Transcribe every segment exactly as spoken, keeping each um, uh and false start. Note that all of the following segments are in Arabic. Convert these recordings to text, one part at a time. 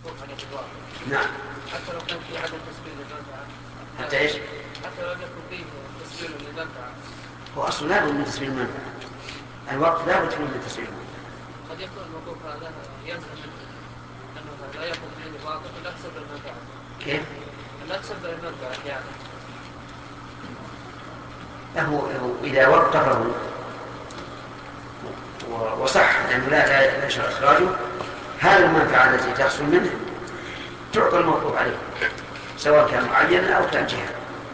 موقوف عليه في الواقع. نعم. حتى لو كان في عدم تسجيل للمنفعة. حتى ايش؟ حتى لو لم يكن فيه تسجيل للمنفعة. هو أصلا لا بد من تسجيل المنفعة. الوقت لا بد من تسجيل المنفعة. قد يكون الموقوف هذا ينزل منه أنه لا يكون فيه باطل ولا تسبب المنفعة. كيف؟ لا تسبب المنفعة يعني. له إذا وقفه وصح لأنه لا لا يشرع إخراجه، هذه المنفعة التي تحصل منه تعطى الموقوف عليه سواء كان معينا أو كان جهة.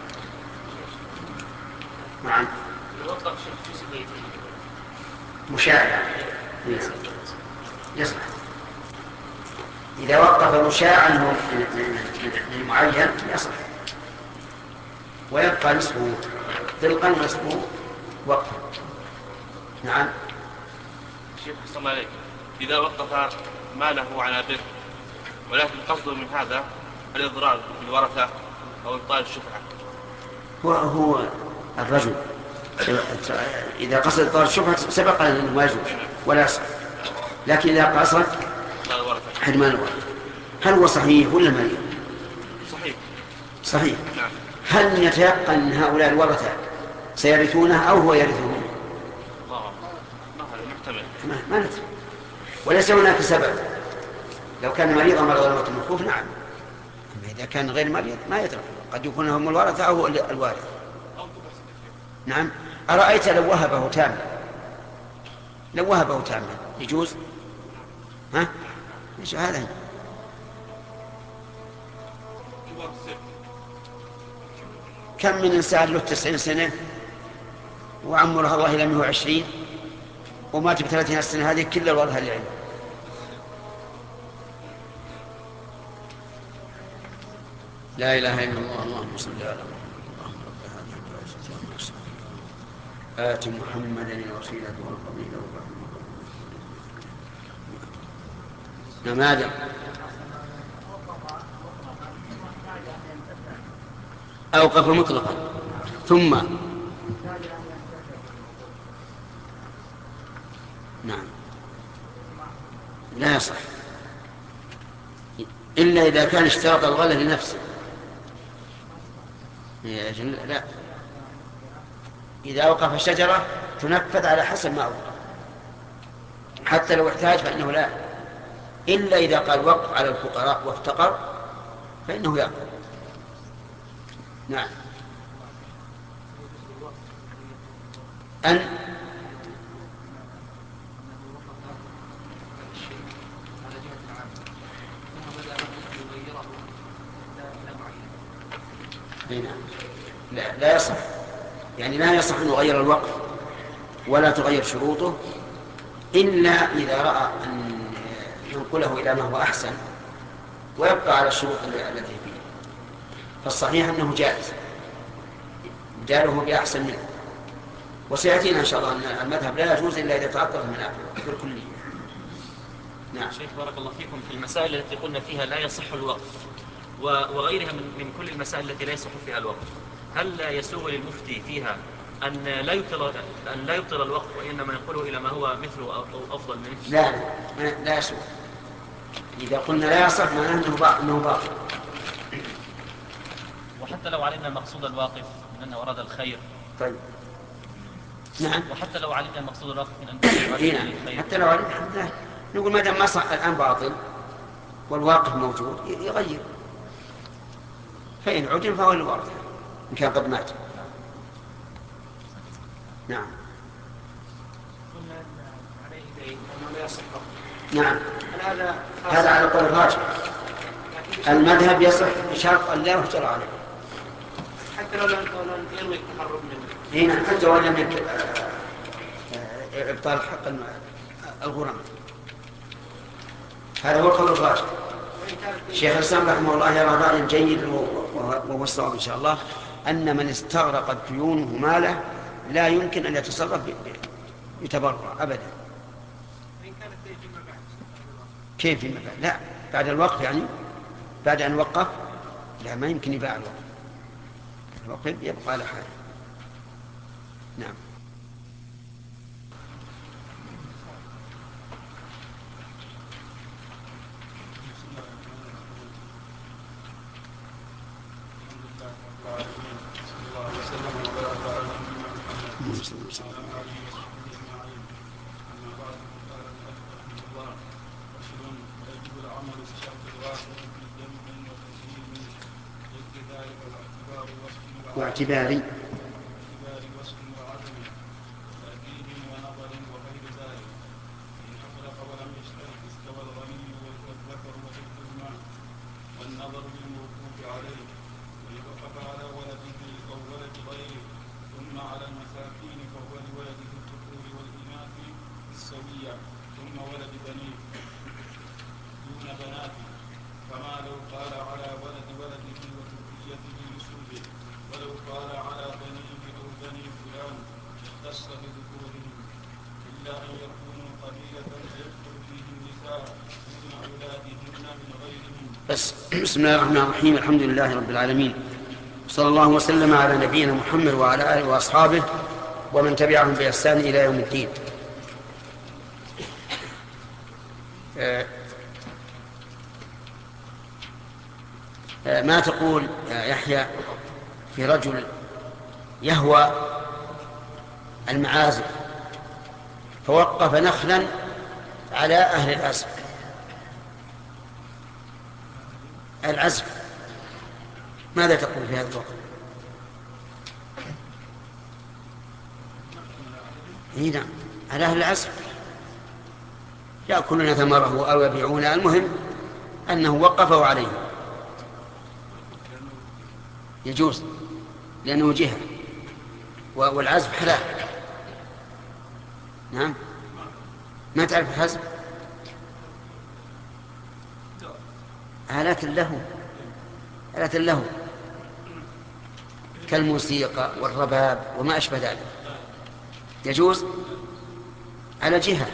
نعم. مشاع يصلح. إذا وقف مشاعا للمعين يصلح ويبقى نصفه طلقا ونصفه وقفا. نعم. شيخ حسن عليك، إذا وقف ماله على بر ولكن قصده من هذا الإضرار بالورثة أو إبطال الشفعة. هو هو الرجل إذا قصد إبطال الشفعة سبق أنه ما يجوز ولا يصح، لكن إذا قصد حرمان الورثة هل هو صحيح ولا مريض؟ صحيح. صحيح. نعم. هل يتيقن أن هؤلاء الورثة سيرثونه أو هو يرثهم؟ ما ما ندري، وليس هناك سبب. لو كان مريضا مرض الموت المخوف نعم، أما إذا كان غير مريض ما يدري، قد يكون هم الورثة أو هو الوارث. نعم. أرأيت لو وهبه تاما، لو وهبه تاما يجوز؟ ها؟ ايش هذا؟ كم من إنسان له تسعين سنة وعمره الله لم يهو عشرين ومات بثلاثين سنة، هذه كل الورثة اللي عنده. لا إله إلا الله. اللهم صل على محمد. آت محمدا الوسيلة والفضيلة نماذج. أوقف مطلقا ثم نعم لا يصح إلا إذا كان اشترط الغلة لنفسه. لا، إذا أوقف شجرة تنفذ على حسب ما أوقف حتى لو احتاج فإنه لا، إلا إذا قال وقف على الفقراء وافتقر فإنه يأخذ. نعم. أن لا, لا يصح، يعني لا يصح أن يغير الوقف ولا تغير شروطه إلا إذا رأى أن ينقله إلى ما هو أحسن ويبقى على الشروط التي فيه. فالصحيح أنه جائز جاله بأحسن منه، وسيأتينا إن شاء الله أن المذهب لا يجوز إلا إذا تعطل من أكله بالكلية. نعم. شيخ بارك الله فيكم، في المسائل التي قلنا فيها لا يصح الوقف وغيرها من, من كل المسائل التي لا يصح فيها الوقف، هل يسوغ للمفتي فيها أن لا يبطل أن لا يبطل الوقف وإنما ينقله إلى ما هو مثله أو أفضل منه؟ لا لا, لا يسوغ. إذا قلنا لا يصح معناه أنه باطل. وحتى لو علمنا مقصود الواقف من أنه أراد الخير. طيب. نعم. وحتى لو علمنا مقصود الواقف من أنه أراد الخير. حتى لو علمنا نقول ما دام ما صح الآن باطل والواقف موجود يغير، فإن عدل فهو الورثة إن كان قد مات. نعم. نعم. هذا على قول الراجح. المذهب يصح بشرط أن لا يهجر عليه حتى لو لم ينوي التحرر منه. هنا حتى لو لم ينوي إبطال حق الغرم. هذا هو قول الراجح. الشيخ الإسلام رحمه الله يرى رأي جيد وهو الصواب إن شاء الله أن من استغرقت ديونه ماله لا يمكن أن يتصرف يتبرع أبدا. كيف فيما بعد؟ لا، بعد الوقف يعني بعد أن وقف لا، ما يمكن يباع الوقف، الوقف يبقى على حاله. نعم. صلى الله عليه وسلم. واعتباري والنظر بالموقوف عليه ويوقف على ولده أو ولد غيره ثم على المساكين فهو لولده الذكور والإناث السوية ثم ولد بنيه دون بناته كما لو قال على ولد ولده وذريته لسلبه ولو قال على بنيه أو بني فلان اختص بذكورهم إلا أن يكونوا قبيلة يدخل فيه النساء دون أولادهن من غيرهم. بس بسم الله الرحمن الرحيم. الحمد لله رب العالمين، صلى الله وسلم على نبينا محمد وعلى آله وأصحابه ومن تبعهم بإحسان إلى يوم الدين. ما تقول يا يحيى في رجل يهوى المعازف فوقف نخلا على أهل العزف العزف ماذا تقول في هذا الوقت؟ إيه نعم، على أهل العزف يأكلون ثمره أو يبيعونه، المهم أنه وقفه عليه يجوز لأنه جهة والعزف حلال. نعم، ما تعرف العزف؟ آلات له آلات له كالموسيقى والرباب وما أشبه ذلك يجوز على جهة.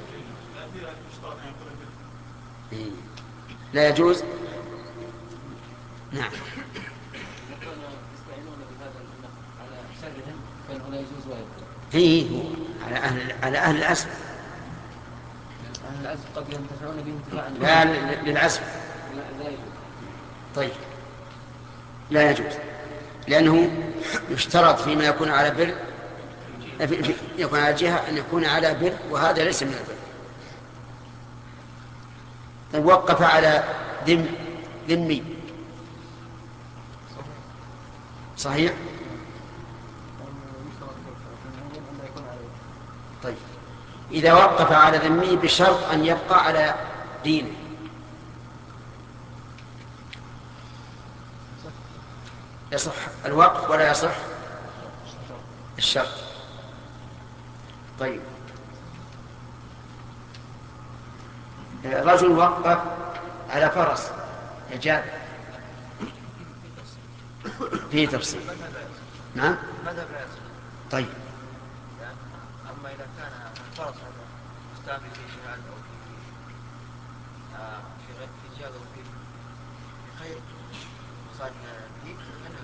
لا يجوز. نعم. هي على أهل على أهل العزف. أهل العزف قد ينتفعون به انتفاعا لا للعزف. طيب لا يجوز لأنه يشترط فيما يكون على بر يكون على جهة أن يكون على بر، وهذا ليس من البر. طيب وقف على ذم ذمي صحيح؟ طيب إذا وقف على ذمي بشرط أن يبقى على دينه يصح الوقف ولا يصح الشرط. طيب رجل وقف على فرس يجاب فيه تفصيل. نعم. طيب أما إذا كان الفرس هذا مستعمل في جهاد أو في غير في جهاد أو في خير مصالح الدين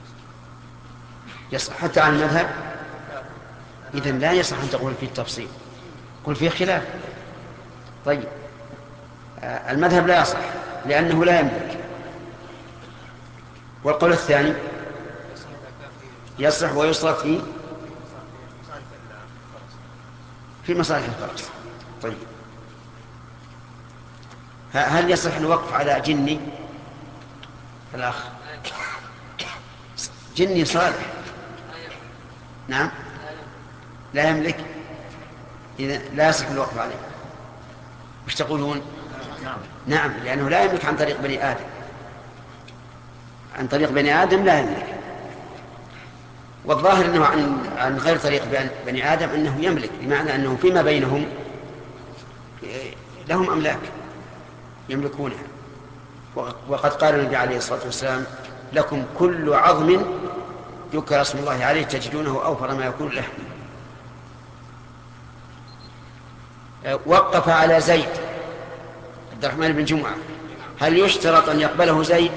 يصح حتى عن المذهب. إذن لا يصح أن تقول فيه التفصيل، قل فيه خلاف. طيب المذهب لا يصح لأنه لا يملك. والقول الثاني يصح ويصرف فيه في مصالح الفرس. طيب هل يصح الوقف على جني الأخ جني صالح؟ نعم لا يملك، إذا لا يصح الوقف عليه. وش تقولون؟ نعم نعم لأنه لا يملك عن طريق بني آدم، عن طريق بني آدم لا يملك. والظاهر أنه عن, عن غير طريق بني آدم أنه يملك، بمعنى أنه فيما بينهم لهم أملاك يملكونها. وقد قال النبي عليه الصلاة والسلام لكم كل عظم ذكر اسم الله عليه تجدونه أوفر ما يكون له. وقف على زيد عبد الرحمن بن جمعة، هل يشترط أن يقبله زيد؟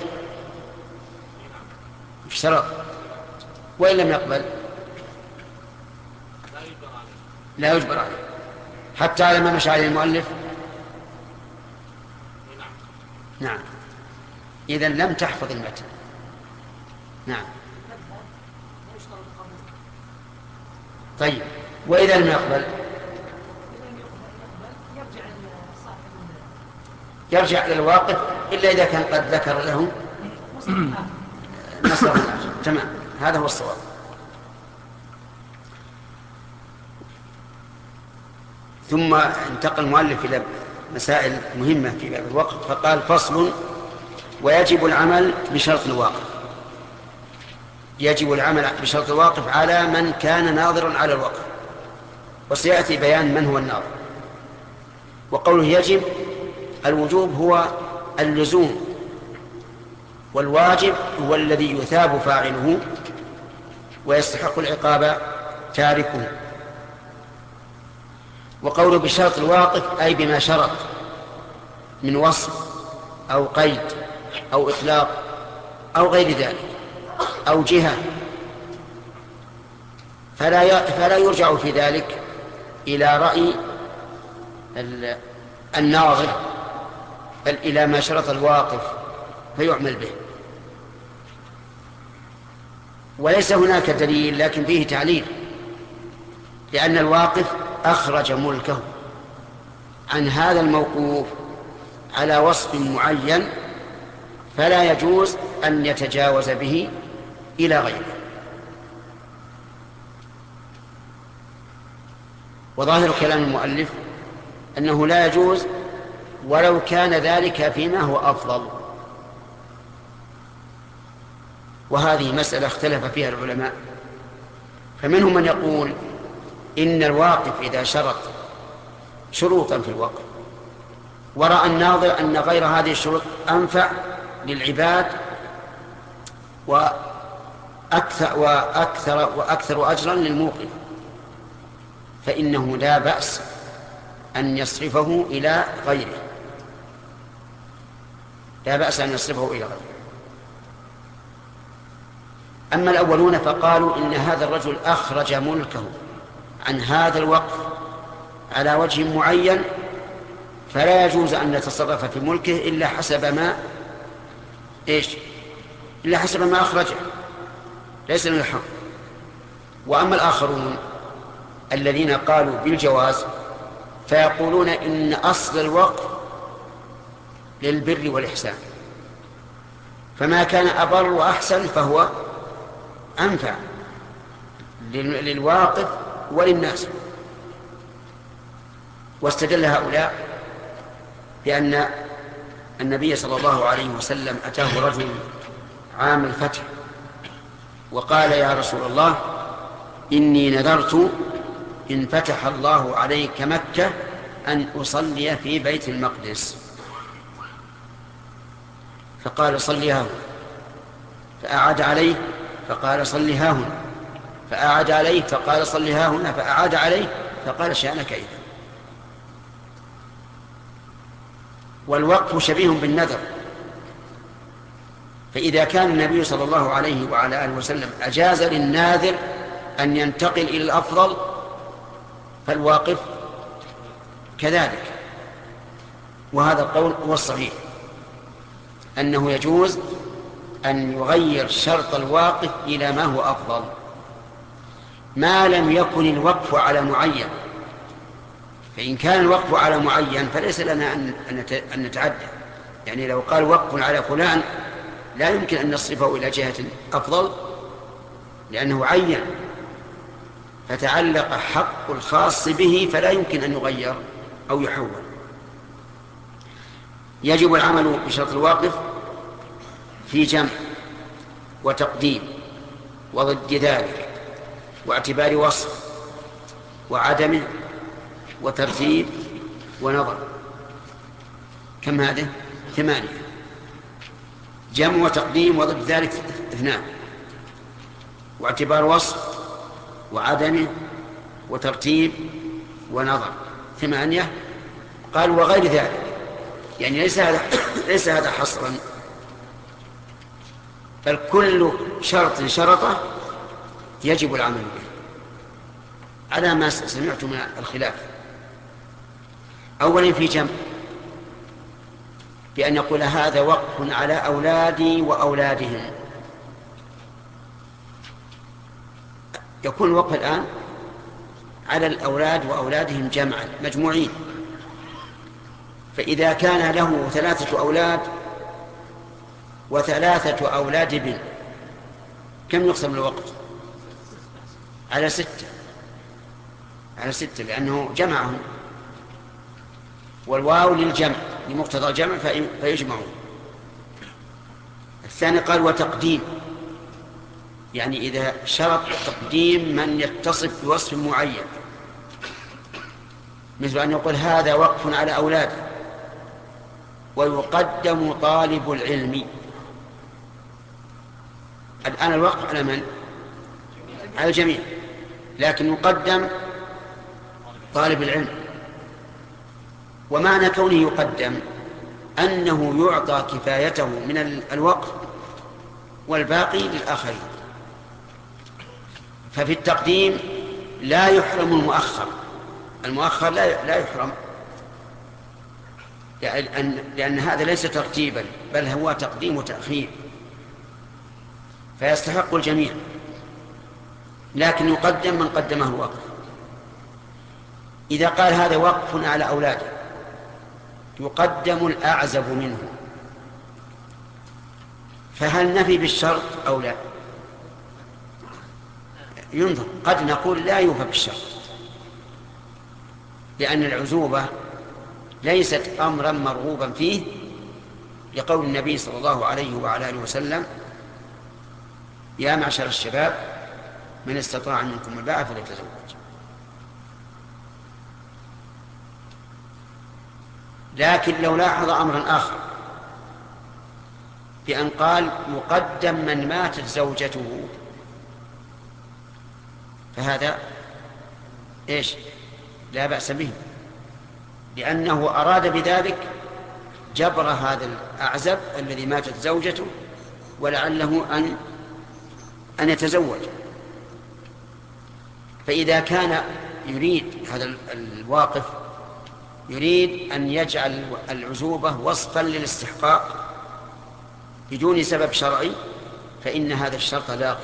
يشترط، وإن لم يقبل لا يجبر عليه حتى على ما مشى عليه المؤلف. نعم إذن لم تحفظ المتن. نعم طيب وإذا لم يقبل يرجع إلى الواقف إلا إذا كان قد ذكر له مصدر آخر. تمام، هذا هو الصواب. ثم انتقل المؤلف إلى مسائل مهمة في باب الوقف، فقال فصل: ويجب العمل بشرط الواقف. يجب العمل بشرط الواقف على من كان ناظرا على الوقف، وسيأتي بيان من هو الناظر. وقوله يجب، الوجوب هو اللزوم، والواجب هو الذي يثاب فاعله ويستحق العقاب تاركه. وقوله بشرط الواقف أي بما شرط من وصف أو قيد أو إطلاق أو غير ذلك أو جهة، فلا فلا يرجع في ذلك إلى رأي الناظر، بل إلى ما شرط الواقف فيعمل به. وليس هناك دليل لكن فيه تعليل، لأن الواقف أخرج ملكه عن هذا الموقوف على وصف معين، فلا يجوز أن يتجاوز به إلى غيره. وظاهر كلام المؤلف أنه لا يجوز ولو كان ذلك فيما هو أفضل. وهذه مسألة اختلف فيها العلماء، فمنهم من يقول إن الواقف إذا شرط شروطا في الوقف ورأى الناظر أن غير هذه الشروط أنفع للعباد وأكثر, وأكثر, وأكثر أجرا للموقف، فإنه لا بأس أن يصرفه إلى غيره، لا بأس أن يصرفه إلى غيره. أما الأولون فقالوا إن هذا الرجل أخرج ملكه عن هذا الوقف على وجه معين، فلا يجوز أن نتصرف في ملكه إلا حسب ما إيش إلا حسب ما أخرجه، ليس من الحق. وأما الآخرون الذين قالوا بالجواز فيقولون إن أصل الوقف للبر والإحسان، فما كان أبر وأحسن فهو أنفع للواقف وللناس. واستدل هؤلاء بأن النبي صلى الله عليه وسلم أتاه رجل عام الفتح وقال: يا رسول الله، إني نذرت إن فتح الله عليك مكة أن أصلي في بيت المقدس. فقال: صلي هاهنا. فأعاد عليه فقال: صلي هاهنا. فأعاد عليه فقال: صلي هاهنا. فأعاد عليه فقال: شأنك إذا. والوقف شبيه بالنذر، فإذا كان النبي صلى الله عليه وعلى آله وسلم أجاز للناذر أن ينتقل إلى الأفضل، فالواقف كذلك. وهذا القول هو الصحيح، أنه يجوز أن يغير شرط الواقف إلى ما هو أفضل ما لم يكن الوقف على معين. فإن كان الوقف على معين فليس لنا أن نتعدى، يعني لو قال وقف على فلان لا يمكن أن نصرفه إلى جهة أفضل لأنه عين، فتعلق حق الخاص به فلا يمكن أن يغير أو يحول. يجب العمل بشرط الواقف في جمع وتقديم وضد ذلك واعتبار وصف وعدمه وترتيب ونظر. كم هذه؟ ثمانية: جمع وتقديم وضد ذلك اثنان، واعتبار وصف وعدمه وترتيب ونظر ثمانية. قال: وغير ذلك، يعني ليس هذا ليس هذا حصرا، بل كل شرط شرطه يجب العمل به على ما سمعت من الخلاف. أولا في جمع، بأن يقول هذا وقف على أولادي وأولادهم. يكون الوقف الآن على الأولاد وأولادهم جمعا مجموعين. فإذا كان له ثلاثة أولاد وثلاثة أولاد ابن كم يقسم الوقت؟ على ستة، على ستة لأنه جمعهم، والواو للجمع لمقتضى الجمع فيجمعون. الثاني قال وتقديم، يعني إذا شرط تقديم من يتصف بوصف معين، مثل أن يقول هذا وقف على أولاده ويقدم طالب العلم. الآن الوقف على من؟ على الجميع، لكن يقدم طالب العلم. ومعنى كونه يقدم أنه يعطى كفايته من الوقف والباقي للآخرين. ففي التقديم لا يحرم المؤخر، المؤخر لا لا يحرم، لأن, لأن هذا ليس ترتيبا بل هو تقديم وتأخير، فيستحق الجميع، لكن يقدم من قدمه الوقف. إذا قال هذا وقف على أولاده يقدم الأعزب منه، فهل نفي بالشرط أو لا؟ ينظر، قد نقول لا يوفى بالشرط، لأن العزوبة ليست أمرا مرغوبا فيه، لقول النبي صلى الله عليه وعلى آله وسلم يا معشر الشباب من استطاع منكم الباءة فليتزوج. لكن لو لاحظ أمرا آخر بأن قال مقدم من ماتت زوجته، فهذا إيش؟ لا بأس به، لأنه أراد بذلك جبر هذا الأعزب الذي ماتت زوجته ولعله أن أن يتزوج. فإذا كان يريد هذا الواقف يريد أن يجعل العزوبة وصفا للاستحقاق بدون سبب شرعي، فإن هذا الشرط لاغ،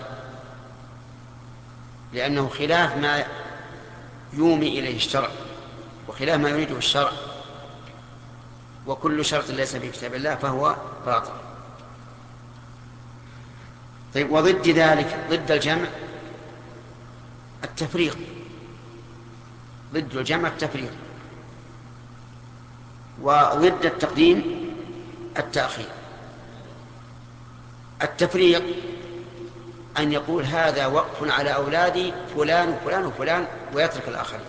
لأنه خلاف ما يومي إليه الشرع وخلاف ما يريده الشرع، وكل شرط ليس في كتاب الله فهو باطل. طيب، وضد ذلك ضد الجمع التفريق، ضد الجمع التفريق، وضد التقديم التأخير. التفريق أن يقول هذا وقف على أولادي فلان وفلان وفلان ويترك الآخرين،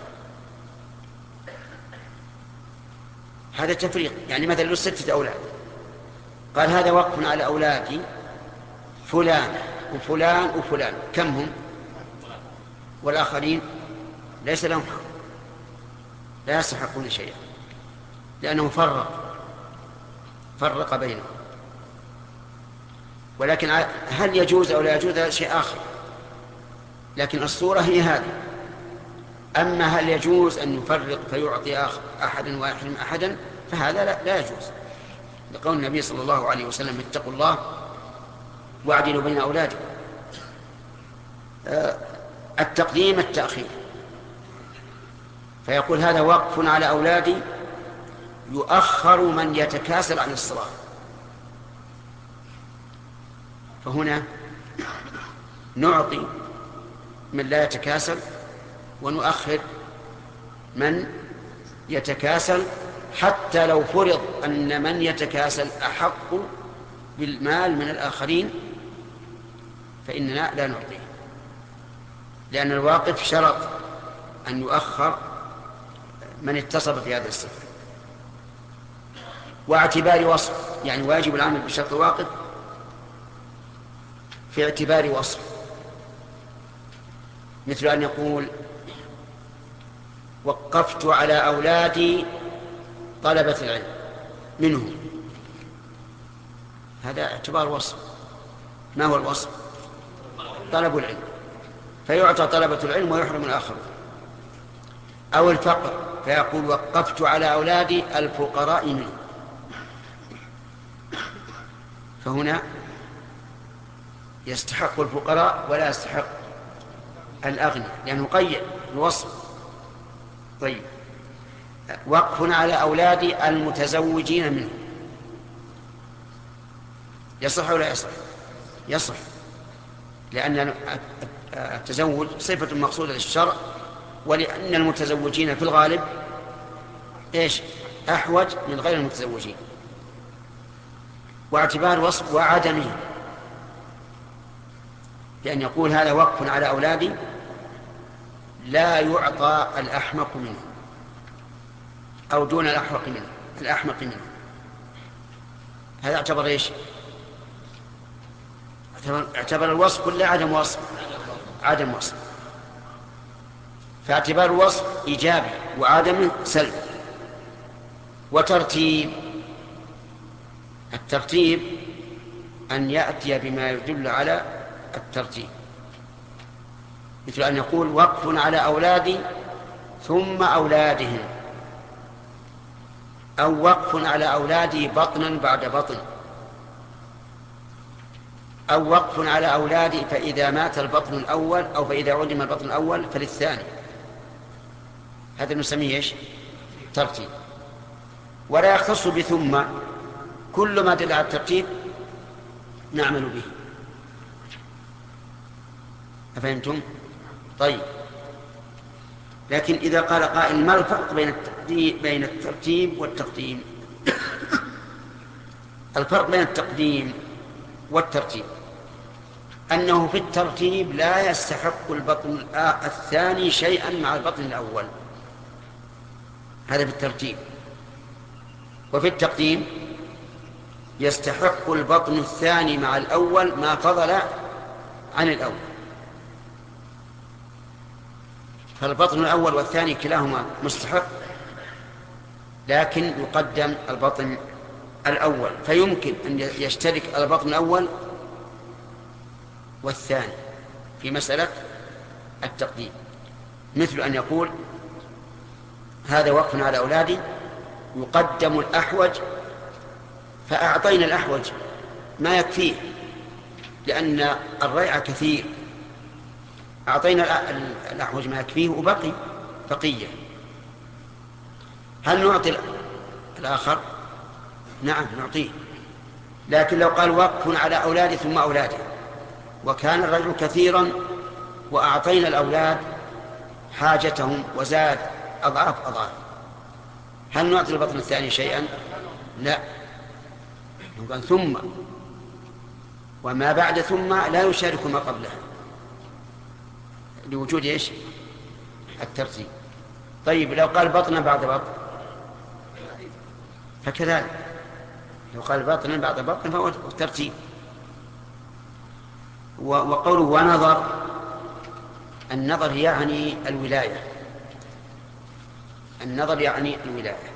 هذا تفريق. يعني مثلا له ستة أولاد، قال هذا وقف على أولادي فلان وفلان وفلان، كم هم؟ والآخرين ليس لهم حق، لا يستحقون شيئا، لأنه فرق فرق بينهم. ولكن هل يجوز أو لا يجوز هذا شيء آخر، لكن الصورة هي هذه. أما هل يجوز أن يفرق فيعطي آخر أحدا ويحرم أحدا، فهذا لا, لا يجوز، لقول النبي صلى الله عليه وسلم اتقوا الله واعدلوا بين أولادكم. آه التقديم التأخير، فيقول هذا وقف على أولادي يؤخر من يتكاسل عن الصلاة، فهنا نعطي من لا يتكاسل ونؤخر من يتكاسل، حتى لو فرض أن من يتكاسل أحق بالمال من الآخرين فإننا لا نعطيه، لأن الواقف شرط أن يؤخر من اتصف في هذا الصفة. واعتبار وصف، يعني واجب العمل بشرط الواقف في اعتبار وصف، مثل أن يقول وقفت على أولادي طلبة العلم منهم، هذا اعتبار وصف. ما هو الوصف؟ طلب العلم، فيعطى طلبة العلم ويحرم الآخر. أو الفقر، فيقول وقفت على أولادي الفقراء منهم، فهنا يستحق الفقراء ولا يستحق الأغنى، لأنه قيد الوصف طيب، وقف على أولاد المتزوجين منه يصح ولا يصح؟ يصح، لأن التزوج صفة مقصودة للشرع، ولأن المتزوجين في الغالب إيش؟ أحوج من غير المتزوجين، واعتبار وصف وعدمه، بأن يقول هذا وقف على أولادي لا يعطى الأحمق منه أو دون الأحمق منه الأحمق منه. هذا اعتبر إيش؟ اعتبر الوصف كله عدم وصف عدم وصف فاعتبار الوصف إيجابي وعدمه سلب. وترتيب، الترتيب أن يأتي بما يدل على الترتيب، مثل أن يقول وقف على أولادي ثم أولادهم، أو وقف على أولادي بطنا بعد بطن، أو وقف على أولادي فإذا مات البطن الأول أو فإذا عدم البطن الأول فللثاني. هذا نسميه إيش؟ ترتيب. ولا يختص بثم، كل ما دل على الترتيب نعمل به. أفهمتم؟ طيب، لكن إذا قال قائل ما الفرق بين الترتيب, بين الترتيب والتقديم؟ الفرق بين التقديم والترتيب أنه في الترتيب لا يستحق البطن الثاني شيئا مع البطن الأول، هذا في الترتيب. وفي التقديم يستحق البطن الثاني مع الأول ما فضل عن الأول، فالبطن الأول والثاني كلاهما مستحق، لكن يقدم البطن الأول، فيمكن أن يشترك البطن الأول والثاني في مسألة التقديم، مثل أن يقول هذا وقف على أولادي يقدم الأحوج، فأعطينا الأحوج ما يكفيه لأن الريع كثير، أعطينا الأحوج ما يكفيه وبقي بقية. هل نعطي الآخر؟ نعم نعطيه، لكن لو قال وقف على أولادي ثم أولادي وكان الرجل كثيرا وأعطينا الأولاد حاجتهم وزاد أضعاف أضعاف، هل نعطي البطن الثاني شيئا؟ لا، قال ثم، وما بعد ثم لا يشارك ما قبلها لوجود إيش؟ الترتيب. طيب، لو قال بطنا بعد بطن فكذلك، لو قال بطنا بعد بطن فهو الترتيب. وقوله ونظر، النظر يعني الولاية، النظر يعني الولاية.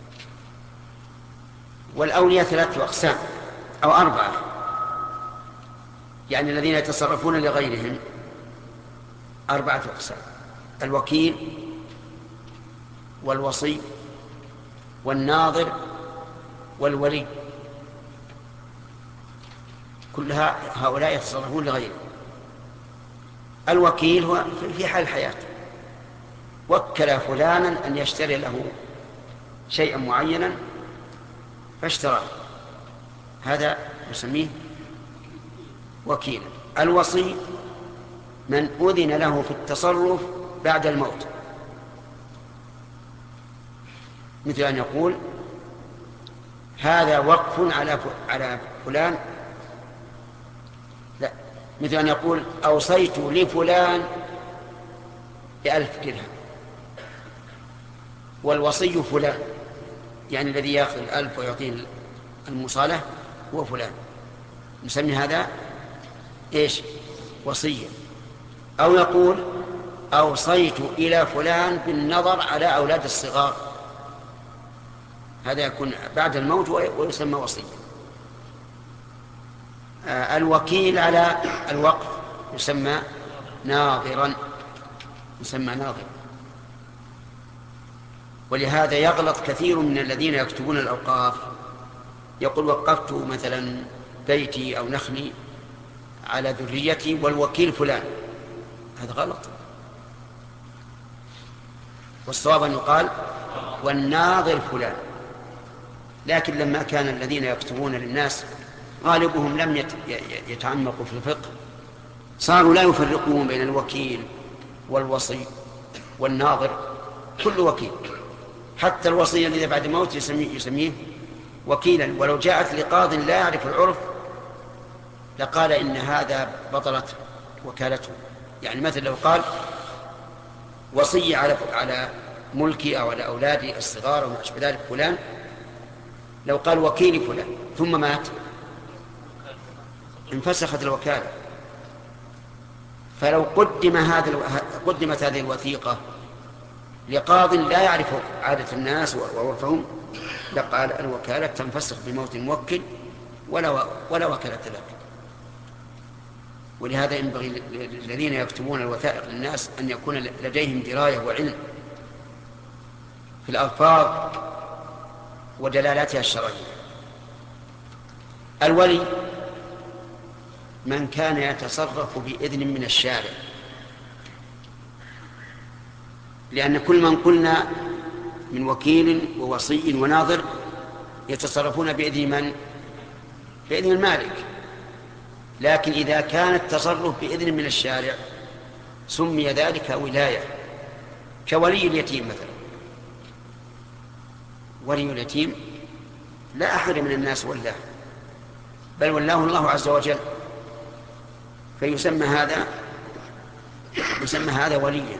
والأولياء ثلاثة أقسام أو أربعة، يعني الذين يتصرفون لغيرهم أربعة أقسام: الوكيل والوصي والناظر والولي، كل هؤلاء يتصرفون لغيرهم. الوكيل هو في حال الحياة، وكل فلانا أن يشتري له شيئا معينا فاشتراه، هذا نسميه وكيلا. الوصي من أذن له في التصرف بعد الموت، مثل أن يقول هذا وقف على على فلان، لا، مثل أن يقول أوصيت لفلان بألف درهم، والوصي فلان، يعني الذي يأخذ الألف ويعطيه المصالح هو فلان، نسمي هذا إيش؟ وصية. أو يقول أوصيت إلى فلان بالنظر على أولاد الصغار، هذا يكون بعد الموت ويسمى وصية. آه الوكيل على الوقف يسمى ناظرا، يسمى ناظر. ولهذا يغلط كثير من الذين يكتبون الأوقاف، يقول وقفت مثلا بيتي أو نخلي على ذريتي والوكيل فلان، هذا غلط. والصواب أن يقال والناظر فلان. لكن لما كان الذين يكتبون للناس غالبهم لم يتعمقوا في الفقه صاروا لا يفرقون بين الوكيل والوصي والناظر، كل وكيل، حتى الوصي الذي بعد موت يسميه, يسميه وكيلا، ولو جاءت لقاض لا يعرف العرف لقال إن هذا بطلت وكالته. يعني مثل لو قال وصي على على ملكي أو على أولادي الصغار وما أشبه ذلك فلان، لو قال وكيلي فلان ثم مات انفسخت الوكالة. فلو قدم هذا قدمت هذه الوثيقة لقاض لا يعرف عادة الناس وعرفهم لقال الوكالة تنفسخ بموت الموكل ولا ولا وكالة له. ولهذا ينبغي للذين يكتبون الوثائق للناس أن يكون لديهم دراية وعلم في الألفاظ ودلالاتها الشرعية. الولي من كان يتصرف بإذن من الشارع، لأن كل من قلنا من وكيل ووصي وناظر يتصرفون بإذن من؟ بإذن المالك. لكن إذا كان التصرف بإذن من الشارع سمي ذلك ولاية، كولي اليتيم مثلا. ولي اليتيم لا أحد من الناس ولاه، بل ولاه الله عز وجل، فيسمى هذا يسمى هذا وليا.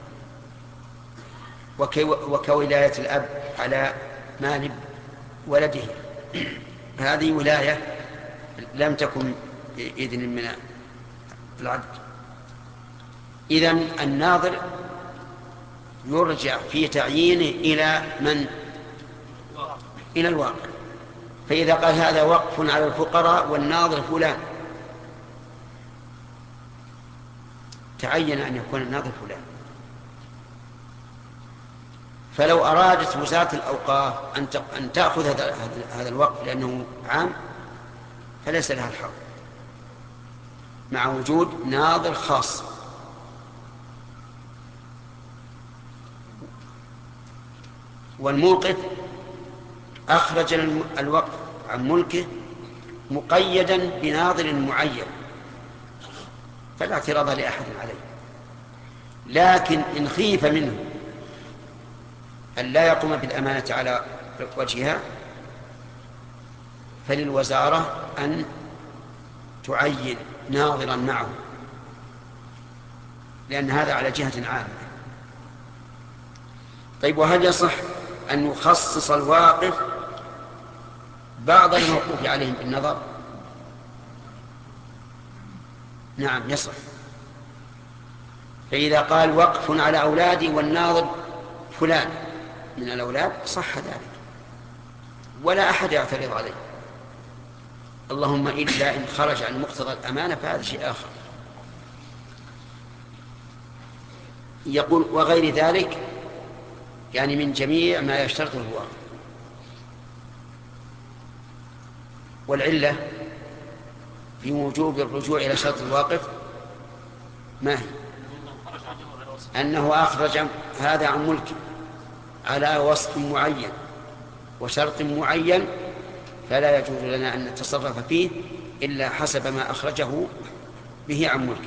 وكولاية الأب على مال ولده، هذه ولاية لم تكن إذن من العبد. إذن الناظر يرجع في تعيينه إلى من؟ إلى الواقع. فإذا قال هذا وقف على الفقراء والناظر فلان تعين أن يكون الناظر فلان. فلو أرادت وزارة الأوقاف أن تأخذ هذا الوقف لأنه عام فليس لها الحق مع وجود ناظر خاص. والموقف أخرج الوقف عن ملكه مقيدا بناظر معين فلا اعتراض لأحد عليه. لكن إن خيف منه أن لا يقوم بالأمانة على وجهها فللوزارة أن تعين ناظرا معه، لأن هذا على جهة عامة. طيب، وهل يصح أن يخصص الواقف بعض الموقوف عليهم بالنظر؟ نعم يصح. فإذا قال وقف على أولادي والناظر فلان من الأولاد صح ذلك ولا أحد يعترض عليه، اللهم إلا إن خرج عن مقتضى الأمانة فهذا شيء آخر. يقول وغير ذلك يعني من جميع ما يشترطه الواقف. والعلة في وجوب الرجوع إلى شرط الواقف ما هي؟ أنه أخرج هذا عن ملكه على وصف معين وشرط معين، فلا يجوز لنا أن نتصرف فيه إلا حسب ما أخرجه به عن ملكه.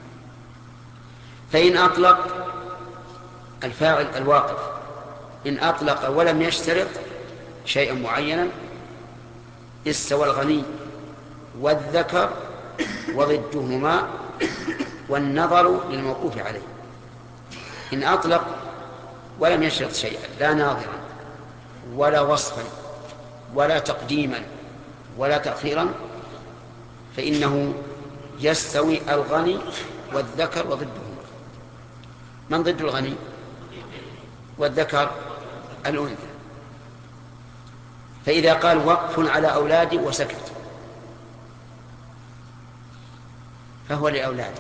فإن أطلق الفاعل الواقف، إن أطلق ولم يشترط شيئا معينا استوى الغني والذكر وضدهما والنظر للموقوف عليه. إن أطلق ولم يشترط شيئا، لا ناظرا ولا وصفا ولا تقديما ولا تأخيرا، فإنه يستوي الغني والذكر وضدهما. من ضد الغني والذكر؟ الأنثى. فإذا قال وقف على أولادي وسكت فهو لأولاده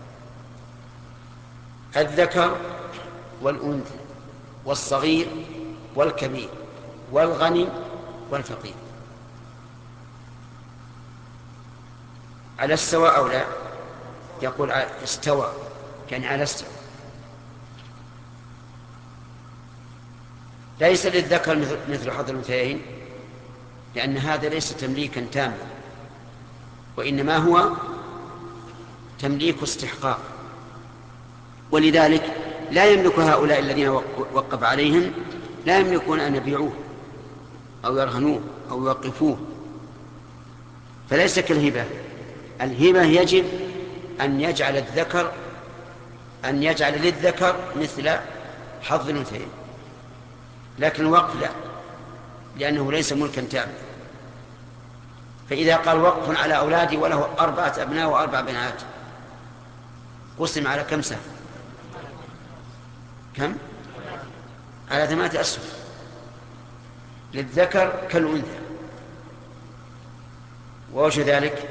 الذكر والأنثى والصغير والكبير والغني والفقير على السواء أو لا. يقول استوى يعني على استوى. ليس للذكر مثل حظ الأنثيين، لأن هذا ليس تمليكا تاما، وإنما هو تمليك استحقاق. ولذلك لا يملك هؤلاء الذين وقف عليهم، لا يملكون أن يبيعوه أو يرهنوه أو يوقفوه، فليس كالهبة. الهبة يجب أن يجعل الذكر أن يجعل للذكر مثل حظ الأنثيين، لكن الوقف لا، لأنه ليس ملكا تاما. فإذا قال وقف على أولادي وله أربعة أبناء وأربع بنات، قسم على كم سهم؟ كم؟ على ثمانية أسهم، للذكر كالأنثى. ووجه ذلك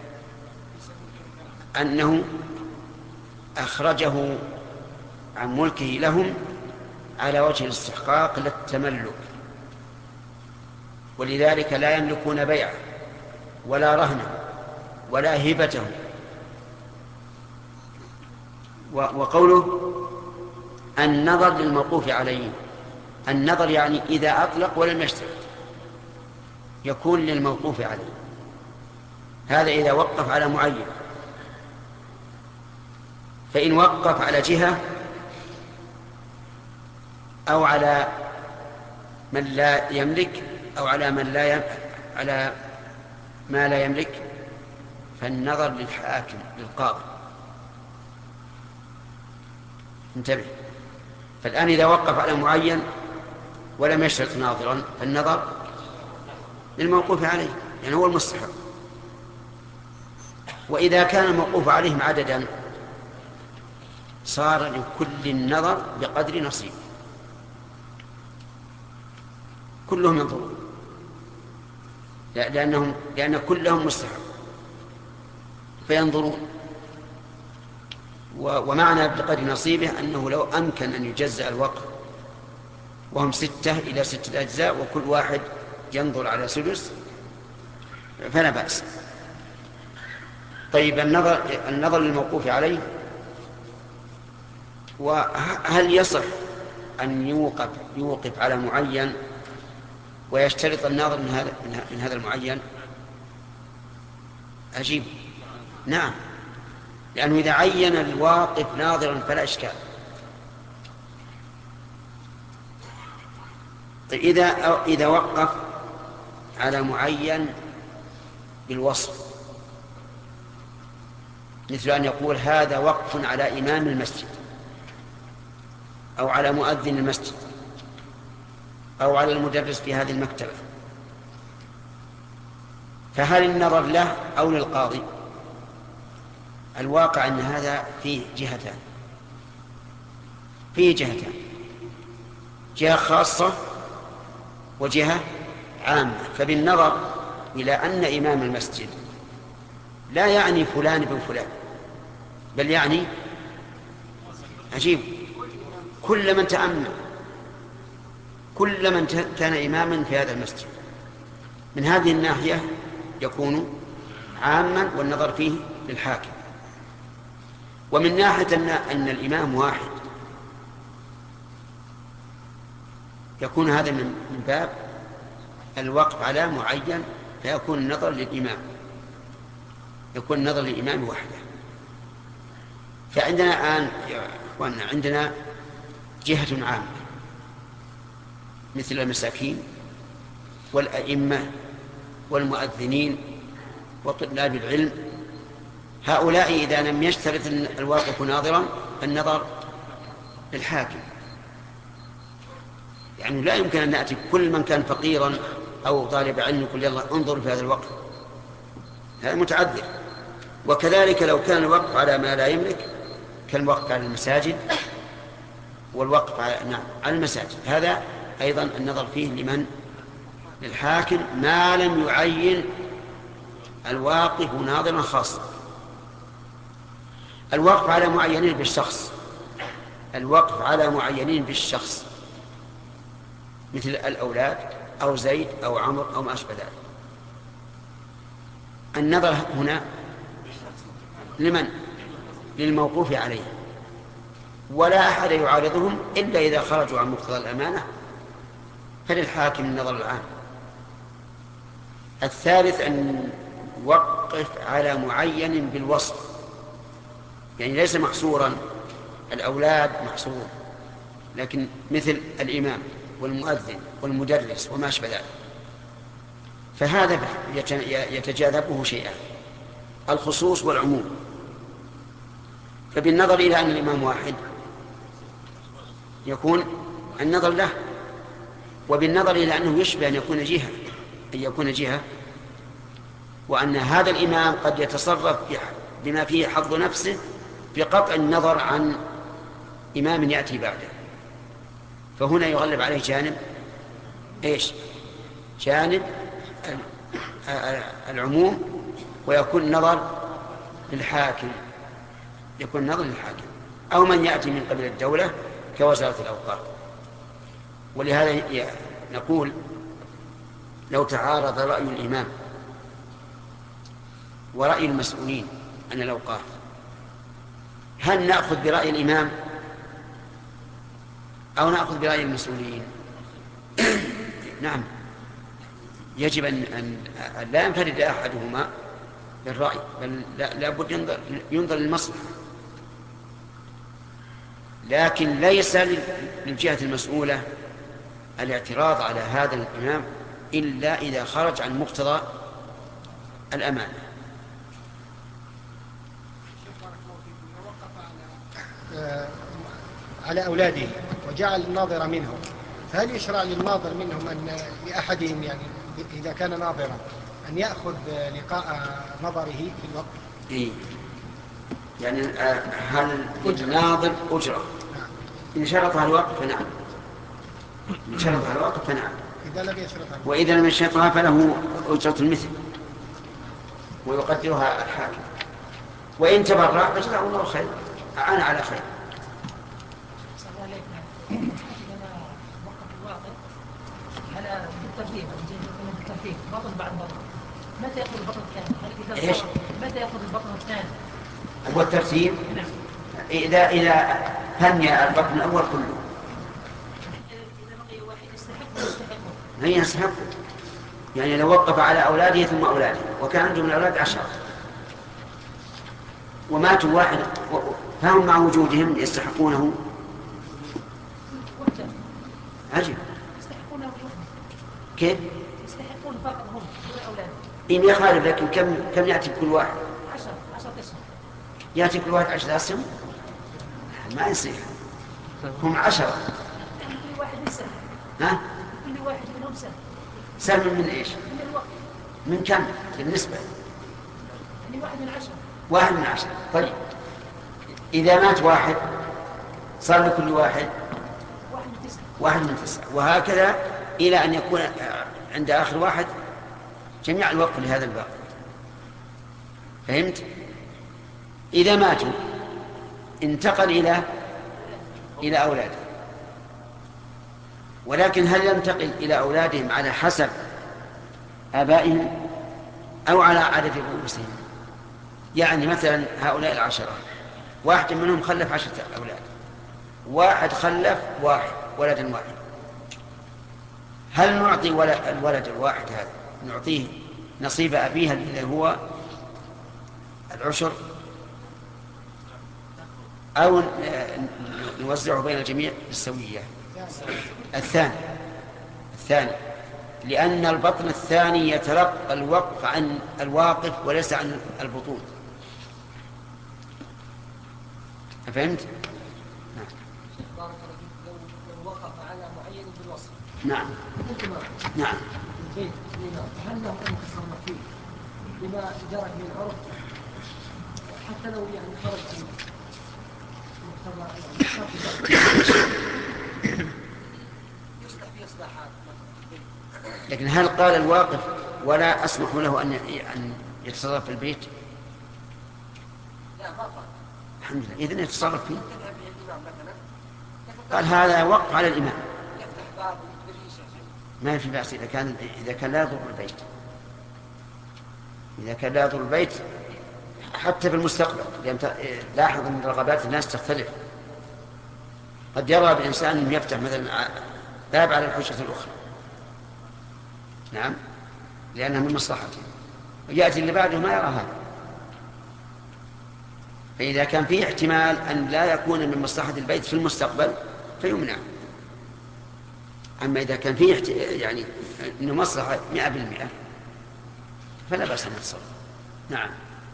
أنه أخرجه عن ملكه لهم على وجه الاستحقاق للتملك، ولذلك لا يملكون بيعه ولا رهنه ولا هبته. وقوله النظر للموقوف عليه، النظر يعني إذا أطلق ولم يشترط يكون للموقوف عليه، هذا إذا وقف على معين. فإن وقف على جهة أو على من لا يملك أو على من لا يم... على ما لا يملك، فالنظر للحاكم للقاضي. انتبه، فالآن إذا وقف على معين ولم يشترط ناظرا فالنظر للموقوف عليه، يعني هو المستحق. وإذا كان الموقوف عليهم عددا صار لكل النظر بقدر نصيب، كلهم ينظرون، لأنهم لأن كلهم مستحق فينظرون. ومعنى بقدر نصيبه أنه لو أمكن أن يجزأ الوقف وهم ستة إلى ستة أجزاء وكل واحد ينظر على سدس فلا بأس. طيب، النظر النظر للموقوف عليه، وهل يصح أن يوقف يوقف على معين ويشترط الناظر من هذا من هذا المعين؟ عجيب، نعم، لأنه إذا عين الواقف ناظرا فلا إشكال. طيب، إذا إذا وقف على معين بالوصف، مثل أن يقول هذا وقف على إمام المسجد أو على مؤذن المسجد أو على المدرس في هذه المكتبة، فهل النظر له أو للقاضي؟ الواقع أن هذا فيه جهتان فيه جهتان جهة خاصة وجهة عامة. فبالنظر إلى أن إمام المسجد لا يعني فلان بن فلان، بل يعني عجيب كل من تأمل، كل من كان إماما في هذا المسجد، من هذه الناحية يكون عاما والنظر فيه للحاكم. ومن ناحية أن الإمام واحد يكون هذا من باب الوقف على معين، فيكون النظر للإمام يكون النظر للإمام وحده. فعندنا الآن يا أخواننا عندنا جهة عامة مثل المساكين والأئمة والمؤذنين وطلاب العلم، هؤلاء إذا لم يشترط الواقف ناظرا النظر للحاكم. يعني لا يمكن أن نأتي كل من كان فقيرا أو طالب علم يقول يلا انظر في هذا الوقف، هذا متعذر. وكذلك لو كان الوقف على ما لا يملك كالوقف على المساجد والوقف على, نعم على المساجد، هذا أيضا النظر فيه لمن؟ للحاكم، ما لم يعين الواقف ناظرا خاصا. الوقف على معينين بالشخص الوقف على معينين بالشخص مثل الأولاد أو زيد أو عمر أو ما أشبه ذلك، النظر هنا لمن؟ للموقوف عليه، ولا أحد يعارضهم إلا إذا خرجوا عن مقتضى الأمانة فللحاكم النظر العام. الثالث أن يوقف على معين بالوصف، يعني ليس محصورا، الأولاد محصور، لكن مثل الإمام والمؤذن والمدرس وما أشبه ذلك، فهذا يتجاذبه شيئان: الخصوص والعموم. فبالنظر إلى أن الإمام واحد يكون النظر له، وبالنظر إلى أنه يشبه أن يكون جهة أن يكون جهة وأن هذا الإمام قد يتصرف بما فيه حظ نفسه بقطع النظر عن إمام يأتي بعده، فهنا يغلب عليه جانب إيش؟ جانب العموم، ويكون نظر للحاكم يكون نظر للحاكم أو من يأتي من قبل الدولة كوزارة الأوقاف. ولهذا نقول لو تعارض رأي الإمام ورأي المسؤولين عن الأوقاف، هل نأخذ برأي الإمام أو نأخذ برأي المسؤولين؟ نعم، يجب أن, أن لا ينفرد أحدهما بالرأي، بل لا بد ينظر, ينظر للمصلحة. لكن ليس للجهة المسؤولة الاعتراض على هذا الإمام إلا إذا خرج عن مقتضى الأمانة. على أولاده وجعل الناظر منهم، فهل يشرع للناظر منهم أن لأحدهم يعني إذا كان ناظرا أن يأخذ لقاء نظره في الوقت؟ إيه؟ يعني هل الناظر أجرة؟ إن شرطها الوقت فنعم، إن شرطها الوقت فنعم، إذا لم يشرطها، وإذا لم يشرطها فله أجرة المثل ويقدرها الحاكم، وإن تبرع فجزاه الله خير، أعان على خير. على بالترتيب بالترتيب بطن بعد بطن، متى يأخذ البطن الثاني؟ إيش؟ متى يأخذ البطن الثاني؟ هو الترتيب؟ نعم. إذا إذا ثني البطن الأول كله. إذا بقي واحد يستحق ويستحقه. هي يستحقه، يعني لو وقف على أولاده ثم أولاده وكان عندهم الأولاد عشرة وماتوا واحد فهم مع وجودهم يستحقونه. عجيب. يستحقونه كيف؟ يستحقون فقط هم والأولاد. إن يخالف، لكن كم كم يأتي كل واحد؟ عشرة عشرة قسم. يأتي كل واحد عشرة قسم؟ ما يصير، هم عشرة. كل واحد يسهم. ها؟ كل واحد منهم سهم. سهم من إيش؟ من الوقت. من كم بالنسبة؟ يعني واحد من عشرة. واحد من عشرة. طيب إذا مات واحد صار لكل واحد واحد من تسعة. واحد من تسعة، وهكذا إلى أن يكون عند آخر واحد جميع الوقت لهذا الباب. فهمت؟ إذا ماتوا انتقل إلى إلى أولاده، ولكن هل ينتقل إلى أولادهم على حسب آبائهم أو على عدد رؤوسهم؟ يعني مثلا هؤلاء العشرة واحد منهم خلف عشرة أولاد، واحد خلف واحد ولدا واحد، هل نعطي الولد الواحد هذا نعطيه نصيب أبيه اللي هو العشر أو نوزعه بين الجميع بالسوية؟ الثاني الثاني لأن البطن الثاني يتلقى الوقف عن الواقف وليس عن البطون. فهمت؟ نعم. بارك الله فيك. لو لو وقف على معين بالوصف. نعم. نعم. البيت هل له أن يتصرف فيه بما جرى من العرف حتى لو يعني خرج عن يصلح في إصلاحات؟ لكن هل قال الواقف ولا أسمح له أن أن يتصرف في البيت؟ لا ما قال. الحمد لله، إذن يتصرف فيه. قال هذا وقف على الإمام. يفتح باب ما في بأس إذا كان إذا كان لا يضر البيت. إذا كان لا يضر البيت حتى في المستقبل، لأن لاحظ أن رغبات الناس تختلف. قد يرى بالإنسان أنه يفتح مثلا باب على الحجة الأخرى نعم، لأنها من مصلحته، ويأتي اللي بعده ما يرى هذا. فإذا كان فيه احتمال أن لا يكون من مصلحة البيت في المستقبل فيمنع. أما إذا كان فيه يعني إنه مصلحة مئة بالمئة فلا بأس أن يتصرف. نعم.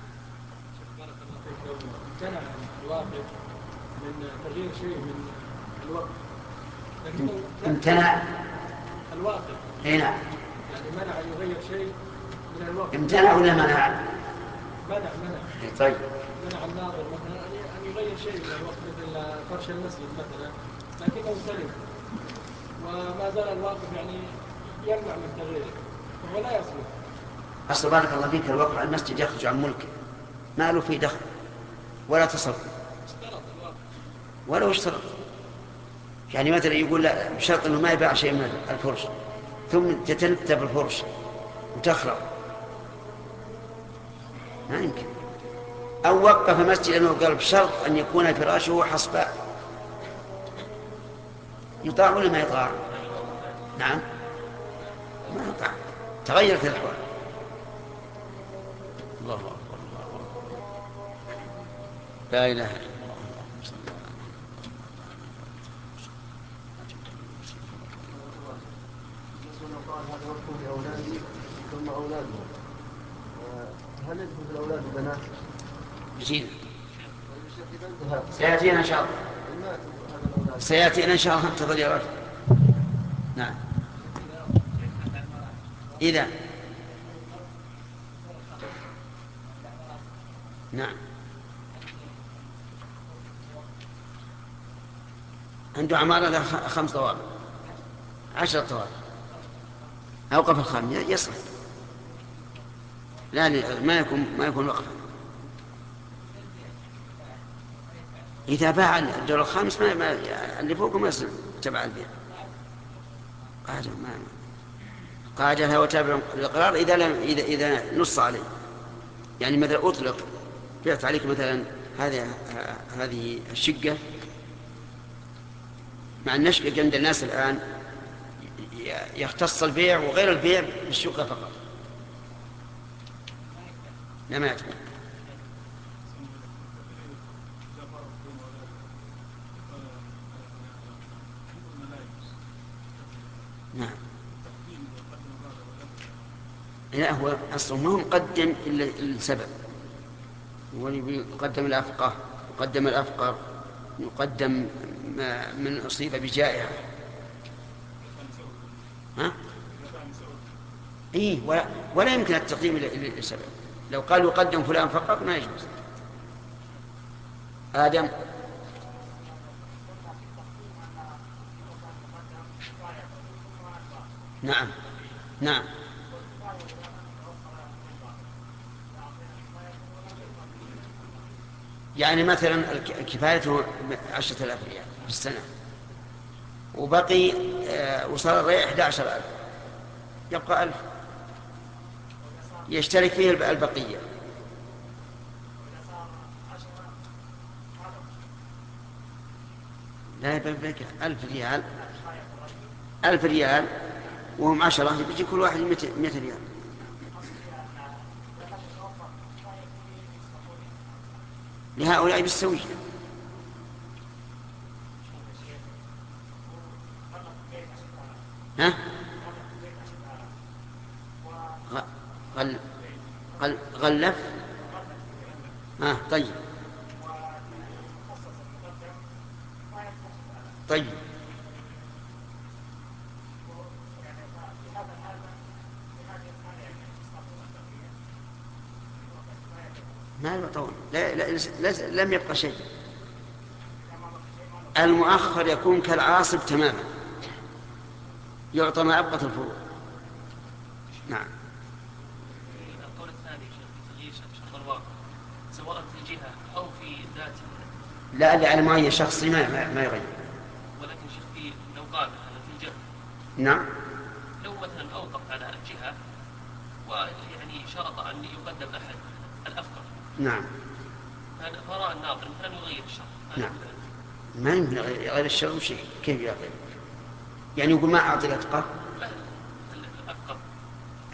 امتنع الواقع من تغيير شيء من الوقت، لكن امتنع الواقع اي نعم، يعني منع أن يغير شيء من الوقت. امتنع ولا منع؟ منع منع طيب، منع الناظر مثلا أن يغير شيء من الوقت مثل فرش المسجد مثلا، لكنه سلم وما زال الواقف يعني يمنع من تغييره وهو لا يصلح. أصل بارك الله فيك الوقف على المسجد يخرج عن ملكه، ما له فيه دخل ولا تصرف ولو اشترط. يعني مثلا يقول لا بشرط انه ما يباع شيء من الفرش، ثم تتنتب الفرش وتخرب، ما يمكن. او وقف مسجد انه قال بشرط ان يكون فراشه حصباء، يطاع ولا ما يطاع؟ نعم ما يطاع، تغيرت الاحوال. الله اكبر، لا اله الا الله. هذا وقف لأولادي ثم أولادهم، هل يدخل في الأولاد البنات؟ جينا سيأتينا إن شاء الله، سيأتينا إن شاء الله. انتظر يا رجل. نعم. إذا نعم عنده عمارة له خمس طوابق عشر طوابق، أوقف الخام يصلح، لا ما يكون ما يكون وقفا. إذا باع الدور الخامس ما, ما اللي فوقه ما يصير تبع البيع. قاعدة ما قاعدة هو تابع الإقرار إذا لم إذا إذا نص عليه. يعني مثلا أطلق بعت عليك مثلا هذه هذه الشقة مع النشقة عند الناس الآن يختص البيع وغير البيع بالشقة فقط، لا ما يعتبر. نعم. لا هو أصلا ما هو مقدم إلا السبب، هو يقدم الأفقه، يقدم الأفقر، يقدم من أصيب بجائحة. ها؟ إيه ولا, ولا يمكن التقديم للسبب. لو قال يقدم فلان فقط ما يجوز. آدم. نعم نعم يعني مثلا كفايته عشرة آلاف ريال في السنة وبقي وصل الريع أحد عشر ألف، يبقى ألف يشترك فيه البقية. لا يبقى ألف ريال، ألف ريال وهم عشرة يجي كل واحد مئة ريال. لهؤلاء بالسوية. ها؟ غل غل غلف. ها طيب طيب ما يعطون، لا, لا, لا لم يبقى شيء. المؤخر يكون كالعاصب تماما، يعطى ما أبقت الفروع. نعم. القول الثاني في تغيير شرط الواقع سواء في الجهة أو في ذات. لا لأن معين شخصي ما, ما, ما يغير. ولكن شيخ في لو قال في الجهة. نعم. لو مثلا أوقف على الجهة ويعني شرط أن يقدم أحد الأفقر. نعم. فرأى الناظر مثلا يغير الشرط. نعم. ما يمكن يغير الشرط شيء. كيف يغير؟ يعني يقول ما أعطي الأتقى. الأفقر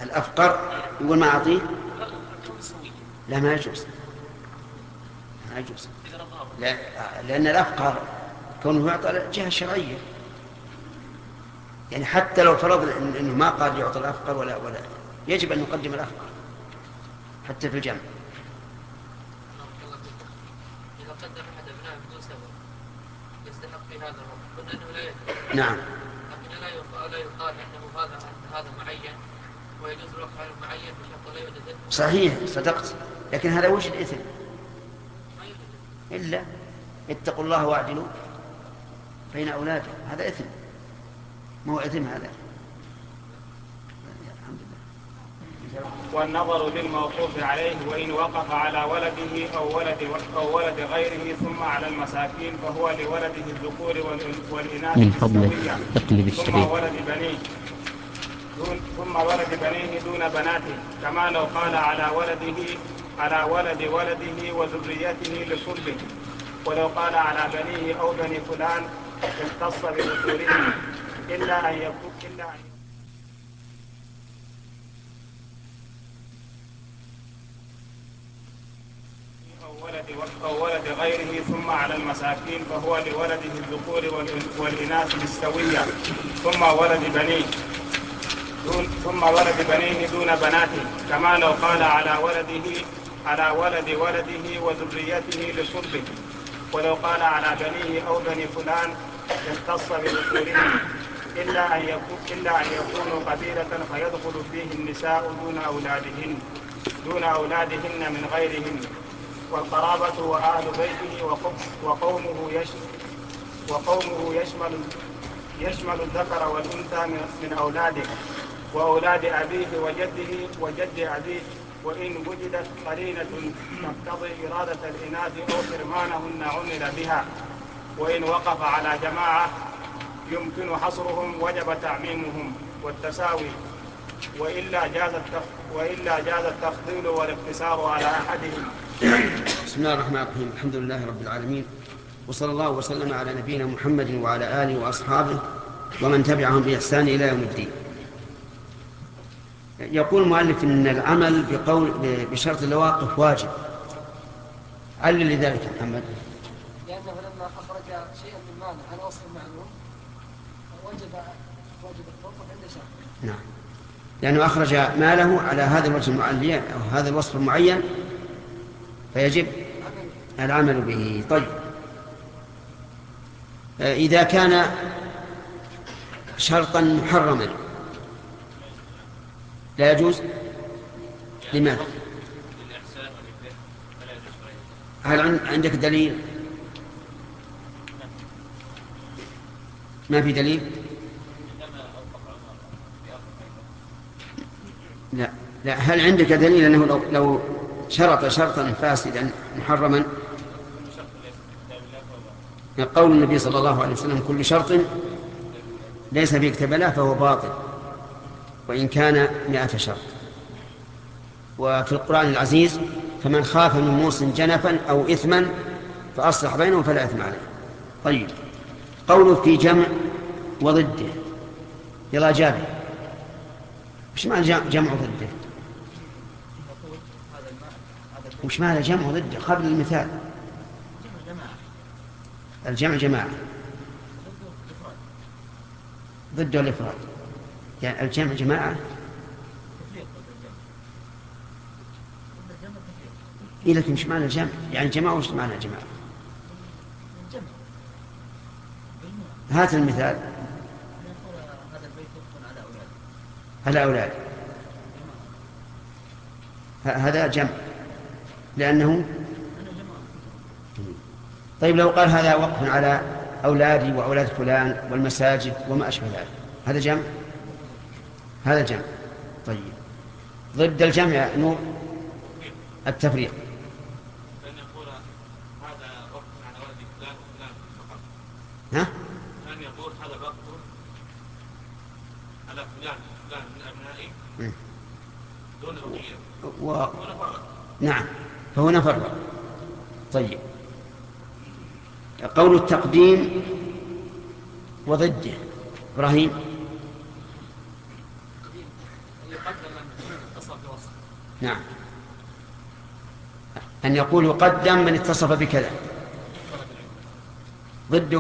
الأفقر يقول ما أعطيه؟ لا ما يجوز، ما يجوز. لا، لأن الأفقر كونه يعطى جهة شرعية، يعني حتى لو فرض أنه ما قال يعطى الأفقر ولا ولا يجب أن نقدم الأفقر حتى في الجمع. إذا قدم أحد أبنائه بدون سبب يستحق في هذا الوقت، قلنا أنه لا يجوز. نعم. لكن لا يقال لا يقال أنه هذا هذا معين ويجوز الوقت على المعين بشرط لا يوجد إثم. صحيح صدقت، لكن هذا وجد إثم إلا اتقوا الله واعدلوا بين أولاده، هذا إثم، ما هو إثم هذا. الحمد لله. والنظر للموقوف عليه وإن وقف على ولده أو ولد أو ولد غيره ثم على المساكين فهو لولده الذكور والإناث من فضلك اقلب ثم الشريط. ولد بنيه دون ثم ولد بنيه دون بناته، كما لو قال على ولده على ولد ولده وذريته لصلبه، ولو قال على بنيه أو بني فلان اختص بذكورهم إلا أن يكون إلا أن أو ولد غيره ثم على المساكين فهو لولده الذكور والإناث بالسوية، ثم ولد بنيه دون ثم ولد بنيه دون بناته، كما لو قال على ولده على ولد ولده وذريته لصلبه، ولو قال على بنيه أو بني فلان اختص بذكورهم إلا أن يكون إلا أن يكونوا قبيلة فيدخل فيه النساء دون أولادهن دون أولادهن من غيرهن، والقرابة وأهل بيته وقومه يشمل وقومه يشمل يشمل الذكر والأنثى من أولاده وأولاد أبيه وجده وجد أبيه، وإن وجدت قرينة تقتضي إرادة الإناث أو حرمانهن عمل بها، وإن وقف على جماعة يمكن حصرهم وجب تعميمهم والتساوي، وإلا جاز وإلا جاز التفضيل والاقتصار على أحدهم. بسم الله الرحمن الرحيم، الحمد لله رب العالمين، وصلى الله وسلم على نبينا محمد وعلى آله وأصحابه ومن تبعهم بإحسان إلى يوم الدين. يقول المؤلف إن العمل بقول بشرط الواقف واجب. علل لذلك محمد. لأنه لما أخرج شيئا من ماله على وصف معلوم وجب وجب التوقف عند شرط. نعم، لأنه أخرج ماله على هذا الوجه المعين أو هذا الوصف المعين فيجب العمل به. طيب، إذا كان شرطا محرما لا يجوز، لماذا؟ هل عندك دليل؟ ما في دليل؟ لا لا هل عندك دليل أنه لو, لو شرط شرطا فاسدا محرما؟ قول النبي صلى الله عليه وسلم كل شرط ليس في كتاب الله فهو باطل وإن كان مئة شرط. وفي القرآن العزيز فمن خاف من موص جنفا أو إثما فأصلح بينهم فلا إثم عليه. طيب، قوله في جمع وضده، يلا جابر، وش معنى جمع وضده؟ وش معنى جمع وضده قبل المثال؟ الجمع جماعة ضده الإفراد، يعني الجمع جماعة. إيه لكن مش معنى الجمع؟ يعني جماعة وش معنى الجماعة؟ هات المثال. على أولاد هذا جمع لأنه. طيب لو قال هذا وقف على أولادي وأولاد فلان والمساجد وما أشبه ذلك، هذا جمع؟ هذا جمع. طيب، ضد الجمع نور التفريق. فإن يقول هذا وقف على ولد فلان وفلان فقط. ها؟ فإن يقول هذا وقف على فلان فلان من أبنائي دون بقية و... نعم، فهو نفرق. طيب، قول التقديم وضده إبراهيم. نعم، أن يقول يقدم من اتصف بكذا، ضده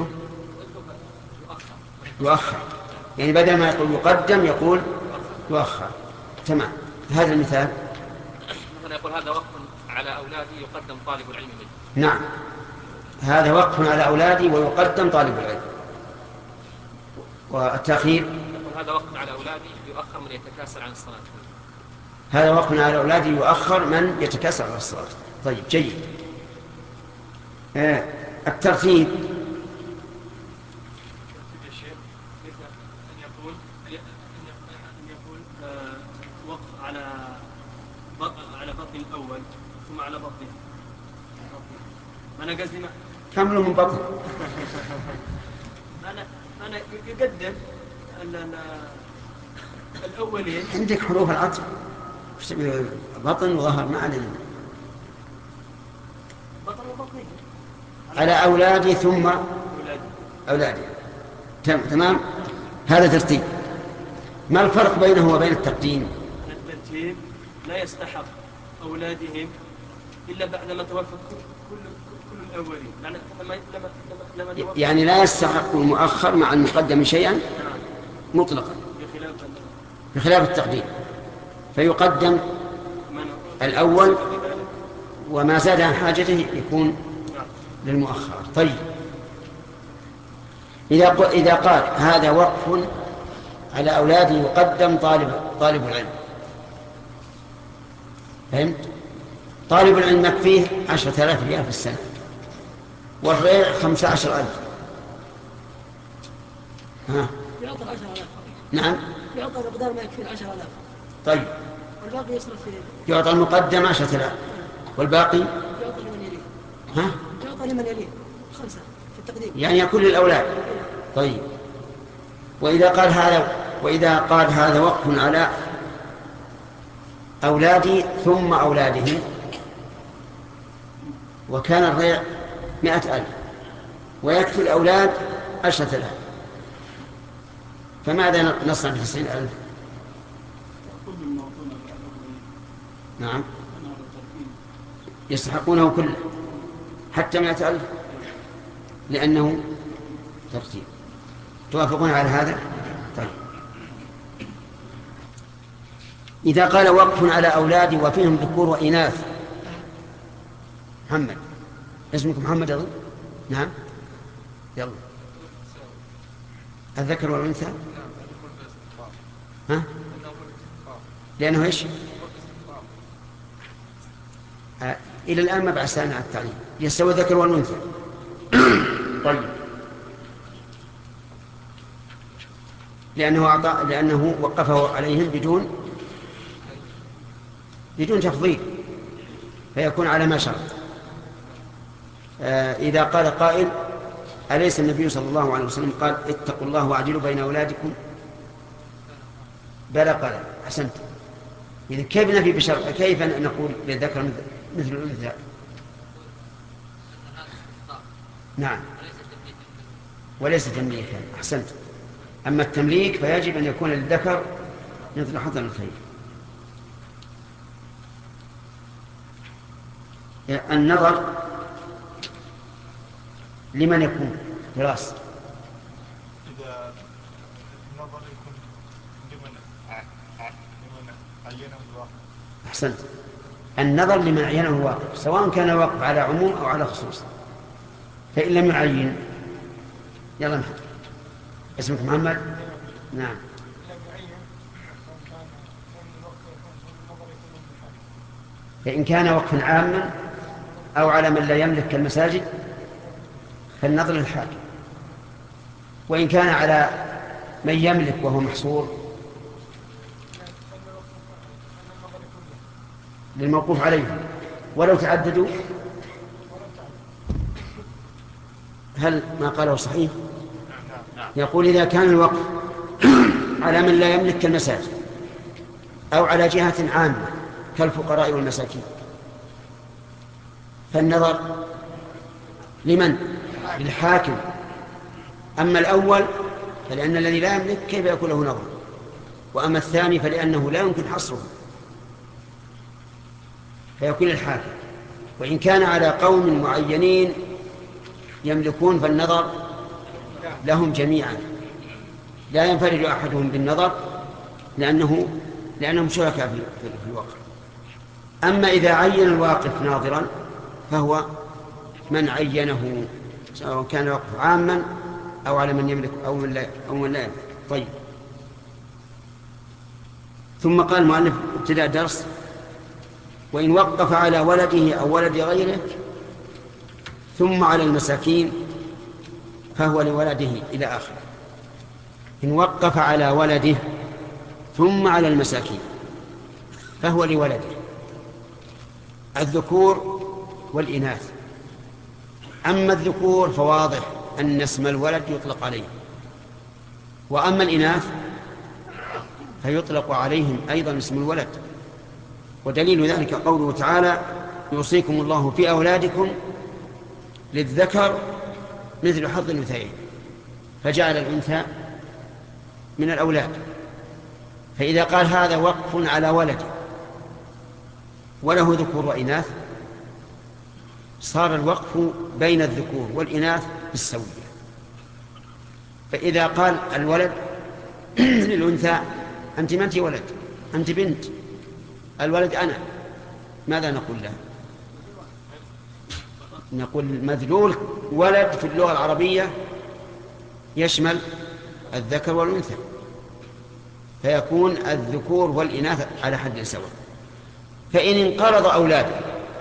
يؤخر، يعني بدل ما يقول يقدم يقول يؤخر. تمام. هذا المثال مثلا يقول هذا وقف على أولادي يقدم طالب العلم منه. نعم، هذا وقف على أولادي ويقدم طالب العلم. والتأخير يقول هذا وقف على أولادي يؤخر من يتكاسل عن الصلاة. هذا وقف على أولادي يؤخر من يتكاسل عن الصلاة. طيب جيد. آه. الترتيب على على بطن الأول ثم على بطنه. أنا قصدي ما كملوا من بطن. أنا أنا يقدم الأولين. عندك حروف العطف بطن وظهر ما علينا. بطن وبطنه. على أولادي ثم أولادي. تمام. هذا ترتيب. ما الفرق بينه وبين التقديم؟ الترتيب لا يستحق أولادهم إلا بعدما توفى كل كل كل الأولين. لما لما لما يعني لا يستحق المؤخر مع المقدم شيئا مطلقا بخلاف التقديم، فيقدم الأول وما زاد عن حاجته يكون للمؤخر. طيب إذا إذا قال هذا وقف على أولادي يقدم طالب طالب العلم، فهمت؟ طالب العلم يكفيه عشرة آلاف ريال في السنة والريع خمسة عشر ألف. ها؟ يعطى عشرة آلاف. نعم. يعطى مقدار ما يكفي العشرة آلاف. طيب. والباقي يصرف فيه. يعطى المقدم عشرة آلاف والباقي يعطى لمن يليه. ها؟ يعطى لمن يليه خمسة في التقديم. يعني يكون للأولاد. طيب. وإذا قال هذا وإذا قال هذا وقف على أولادي ثم أولادهم وكان الريع مئة ألف ويكفي الأولاد عشرة آلاف، فماذا نصنع بتسعين ألف؟ نعم، يستحقونه كله حتى مئة ألف لأنه ترتيب. توافقون على هذا؟ طيب. إذا قال وقف على أولادي وفيهم ذكور وإناث. محمد، اسمك محمد أظن؟ نعم، يلا. الذكر والأنثى؟ ها؟ لأنه إيش؟ آه. إلى الآن ما بعثنا على التعليم. يستوي الذكر والأنثى. طيب. لأنه أعطى لأنه وقفه عليهم بدون بدون تفضيل فيكون على ما شرط. آه إذا قال قائل أليس النبي صلى الله عليه وسلم قال اتقوا الله واعدلوا بين أولادكم؟ بلى قال أحسنت. إذا كيف نفي بشرط؟ كيف نقول للذكر مثل الأنثى؟ نعم، وليس تمليكا. أحسنت. أما التمليك فيجب أن يكون للذكر مثل حظ الأنثيين. النظر لمن يكون دراسة؟ إذا النظر يكون لمن لمن عينه الواقع. أحسنت. النظر لمن عينه الواقع سواء كان الواقف على عموم أو على خصوص. فإن لم يعين يلا محمد. اسمك محمد؟ نعم. فإن كان وقفا عاما أو على من لا يملك كالمساجد فالنظر للحاكم، وإن كان على من يملك وهو محصور للموقوف عليه ولو تعددوا. هل ما قاله صحيح؟ يقول إذا كان الوقف على من لا يملك كالمساجد أو على جهة عامة كالفقراء والمساكين فالنظر لمن؟ للحاكم. أما الأول فلأن الذي لا يملك كيف يكون له نظر، وأما الثاني فلأنه لا يمكن حصره. فيكون الحاكم. وإن كان على قوم معينين يملكون فالنظر لهم جميعا، لا ينفرد أحدهم بالنظر لأنه لأنهم شركاء في الوقف. أما إذا عين الواقف ناظرا فهو من عينه، سواء كان الوقف عاما أو على من يملك أو من لا, أو من لا يملك. طيب، ثم قال المؤلف ابتداء درس: وإن وقف على ولده أو ولد غيره ثم على المساكين فهو لولده إلى آخره. إن وقف على ولده ثم على المساكين فهو لولده، الذكور والإناث. أما الذكور فواضح أن اسم الولد يطلق عليه، وأما الإناث فيطلق عليهم أيضا اسم الولد. ودليل ذلك قوله تعالى: يوصيكم الله في أولادكم للذكر مثل حظ الأنثيين، فجعل الأنثى من الأولاد. فإذا قال هذا وقف على ولد وله ذكور وإناث صار الوقف بين الذكور والإناث بالسوية. فإذا قال الولد للأنثى: أنت ما أنت ولد، أنت بنت، الولد أنا، ماذا نقول له؟ نقول مدلول ولد في اللغة العربية يشمل الذكر والأنثى، فيكون الذكور والإناث على حد سواء. فإن انقرض أولاده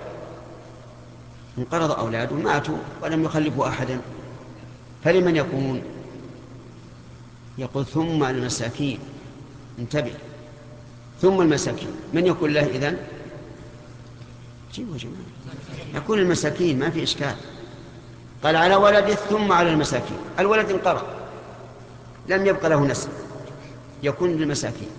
انقرض أولاده ماتوا ولم يخلفوا أحدا فلمن يكون؟ يقول ثم المساكين. انتبه، ثم المساكين من يكون له إذن؟ جيبوا جماعة، يكون المساكين، ما في إشكال. قال على ولده ثم على المساكين، الولد انقرض لم يبقى له نسل، يكون للمساكين،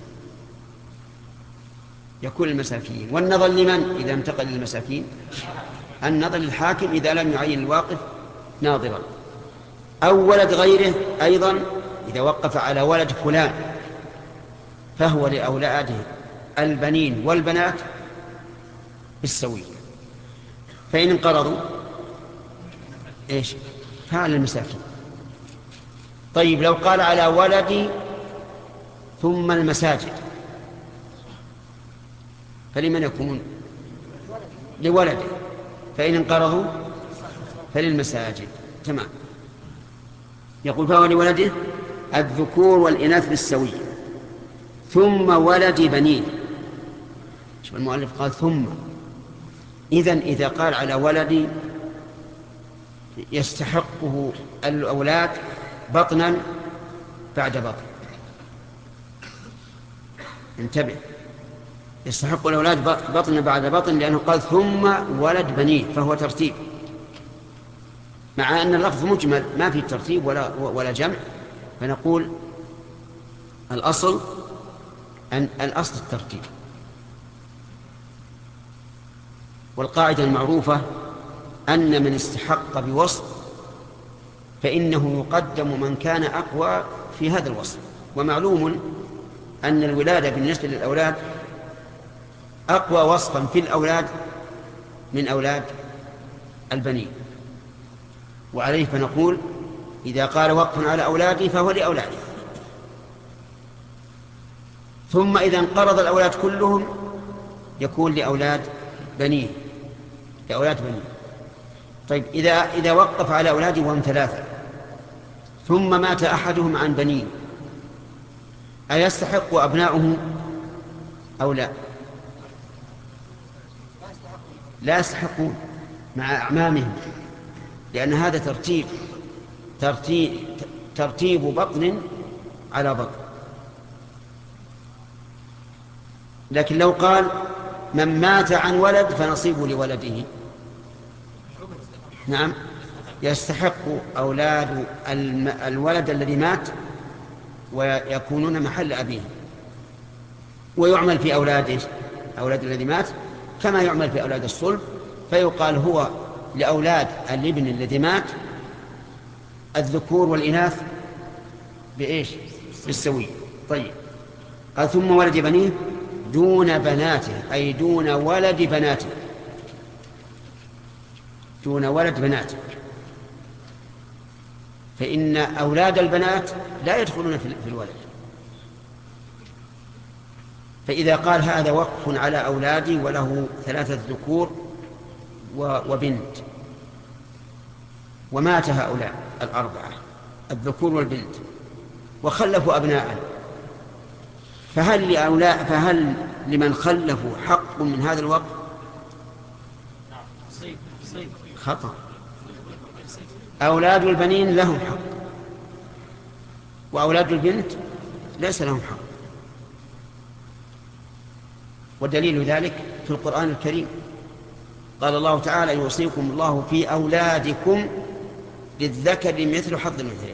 يكون المساكين. والنظر لمن إذا انتقل للمساكين؟ النظر للحاكم إذا لم يعين الواقف ناظرا. أو ولد غيره أيضا إذا وقف على ولد فلان فهو لأولاده البنين والبنات بالسوية. فإن انقرضوا إيش؟ فعل المساكين. طيب، لو قال على ولدي ثم المساجد فلمن يكون؟ لولده. فإن انقرضوا فللمساجد. تمام. يقول فهو لولده الذكور والإناث بالسوية ثم ولد بنين. شوف المؤلف قال ثم، إذن إذا قال على ولدي يستحقه الأولاد بطنا بعد بطن. انتبه، يستحق الأولاد بطنا بعد بطن لأنه قال ثم ولد بنين، فهو ترتيب، مع أن اللفظ مجمل ما في ترتيب ولا, ولا جمع. فنقول الأصل أن الأصل الترتيب. والقاعدة المعروفة أن من استحق بوصف فإنه يقدم من كان أقوى في هذا الوصف. ومعلوم أن الولادة بالنسبة للأولاد أقوى وصفا في الأولاد من أولاد البنين. وعليه فنقول إذا قال وقف على أولادي فهو لأولادي. ثم إذا انقرض الأولاد كلهم يكون لأولاد بنين، لأولاد بنين. طيب، إذا إذا وقف على أولاده وهم ثلاثة ثم مات أحدهم عن بنين أيستحق أبناؤه أو لا؟ لا يستحقون مع أعمامهم، لأن هذا ترتيب ترتيب ترتيب بطن على بطن. لكن لو قال من مات عن ولد فنصيبه لولده، نعم، يستحق أولاد الولد الذي مات ويكونون محل أبيه، ويعمل في أولاده أولاد الذي مات كما يعمل في أولاد الصلب، فيقال هو لأولاد الابن الذي مات الذكور والإناث بإيش؟ بالسوية. طيب، قال ثم ولد بنيه دون بناته، أي دون ولد بناته. دون ولد بنات، فإن أولاد البنات لا يدخلون في الولد. فإذا قال هذا وقف على أولادي وله ثلاثة ذكور وبنت، ومات هؤلاء الأربعة الذكور والبنت وخلفوا أبناء، فهل لأولاء فهل لمن خلفوا حق من هذا الوقف؟ خطأ. أولاد البنين لهم حق، وأولاد البنت ليس لهم حق. ودليل ذلك في القرآن الكريم، قال الله تعالى: يوصيكم الله في أولادكم للذكر مثل حظ الأنثيين.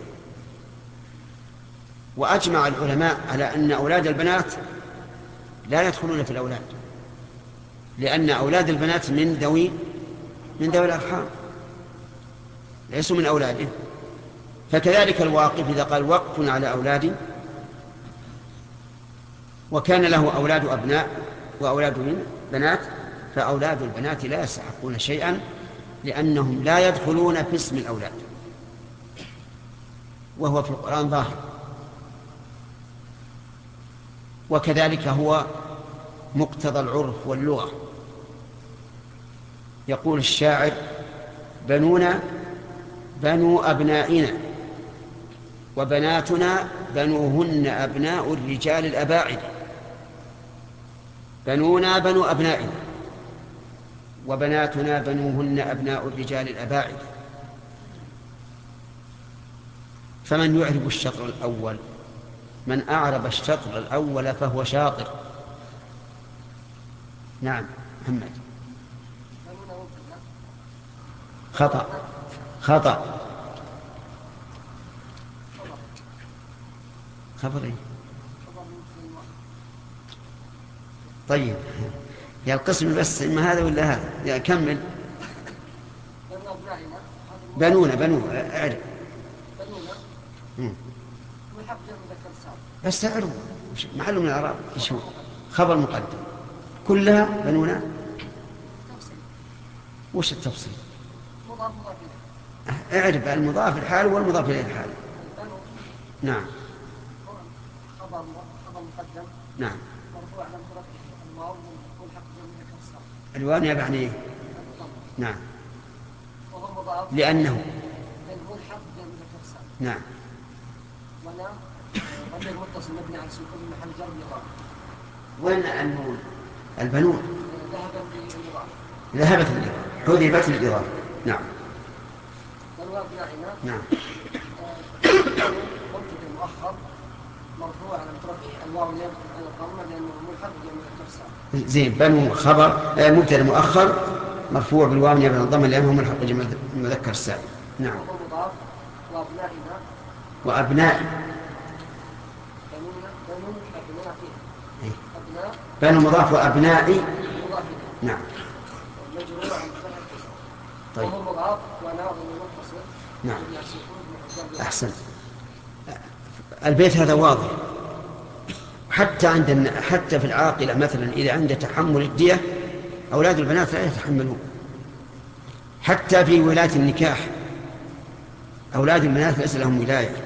وأجمع العلماء على أن أولاد البنات لا يدخلون في الأولاد، لأن أولاد البنات من ذوي من ذوي الأرحام، ليسوا من أولاده. فكذلك الواقف إذا قال وقف على أولادي وكان له أولاد أبناء وأولاد بنات، فأولاد البنات لا يستحقون شيئا، لأنهم لا يدخلون في اسم الأولاد، وهو في القرآن ظاهر. وكذلك هو مقتضى العرف واللغة. يقول الشاعر: بنونا بنو أبنائنا وبناتنا بنوهن أبناء الرجال الأباعد. بنونا بنو أبنائنا وبناتنا بنوهن أبناء الرجال الأباعد. فمن يعرب الشطر الأول؟ من أعرب الشطر الأول فهو شاطر. نعم محمد. خطأ خطأ خبري. طيب يا القسم بس إما هذا ولا هذا؟ يا كمل. بنونا بنونا أعرف بس تعرف معلوم من الأعراب إيش هو خبر مقدم كلها بنونا. وش التفصيل؟ اعرف المضاف الحال والمضاف إليه الحال. نعم خبر مقدم. نعم. مرفوع على مرفوع الواو والحق جمع كسر. الواو يعني ايه؟ نعم. وهو مضاف لأنه لأنه الحق جمع كسر. نعم. ولا ضمير متصل مبني على سكون محل جر مضاف. وين النون؟ البنون ذهبت للإضافة. ذهبت للإضافة حذفت للإضافة. نعم. والواو بنائنا. نعم. مبتدأ مؤخر مرفوع على مترفعه الواو ينقل على الضمه لانه ملحق جمع كسر. زين. بنو خبر مبتدأ مؤخر مرفوع بالواو ينقل على الضمه لانه ملحق جمع المذكر السالم. نعم. وهو مضاف. وابنائنا وابناء بنونا بنو ابناء إيه؟ ابناء بنو مضاف وابنائي. مضاف. نعم. مجرور عن فتح الكسر. طيب. وهو مضاف وناظم متصل. نعم. أحسن. البيت هذا واضح. حتى عند حتى في العاقلة مثلا إذا عند تحمل الدية أولاد البنات لا يتحملون. حتى في ولاية النكاح أولاد البنات ليس لهم ولاية.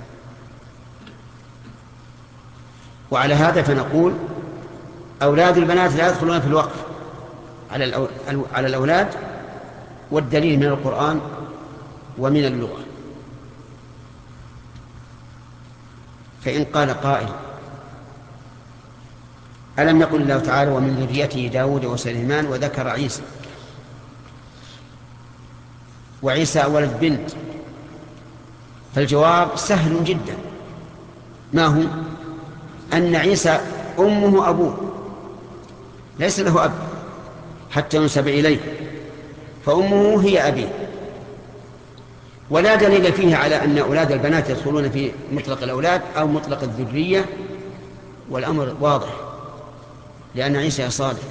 وعلى هذا فنقول أولاد البنات لا يدخلون في الوقف على على الأولاد، والدليل من القرآن ومن اللغة. فإن قال قائل: ألم يقل الله تعالى: ومن ذريته داود وسليمان وذكر عيسى؟ وعيسى ولد بنت. فالجواب سهل جدا. ما هو؟ أن عيسى أمه أبوه ليس له أب حتى ينسب إليه، فأمه هي أبيه. ولا دليل فيه على أن أولاد البنات يدخلون في مطلق الأولاد أو مطلق الذرية، والأمر واضح، لأن عيسى صالح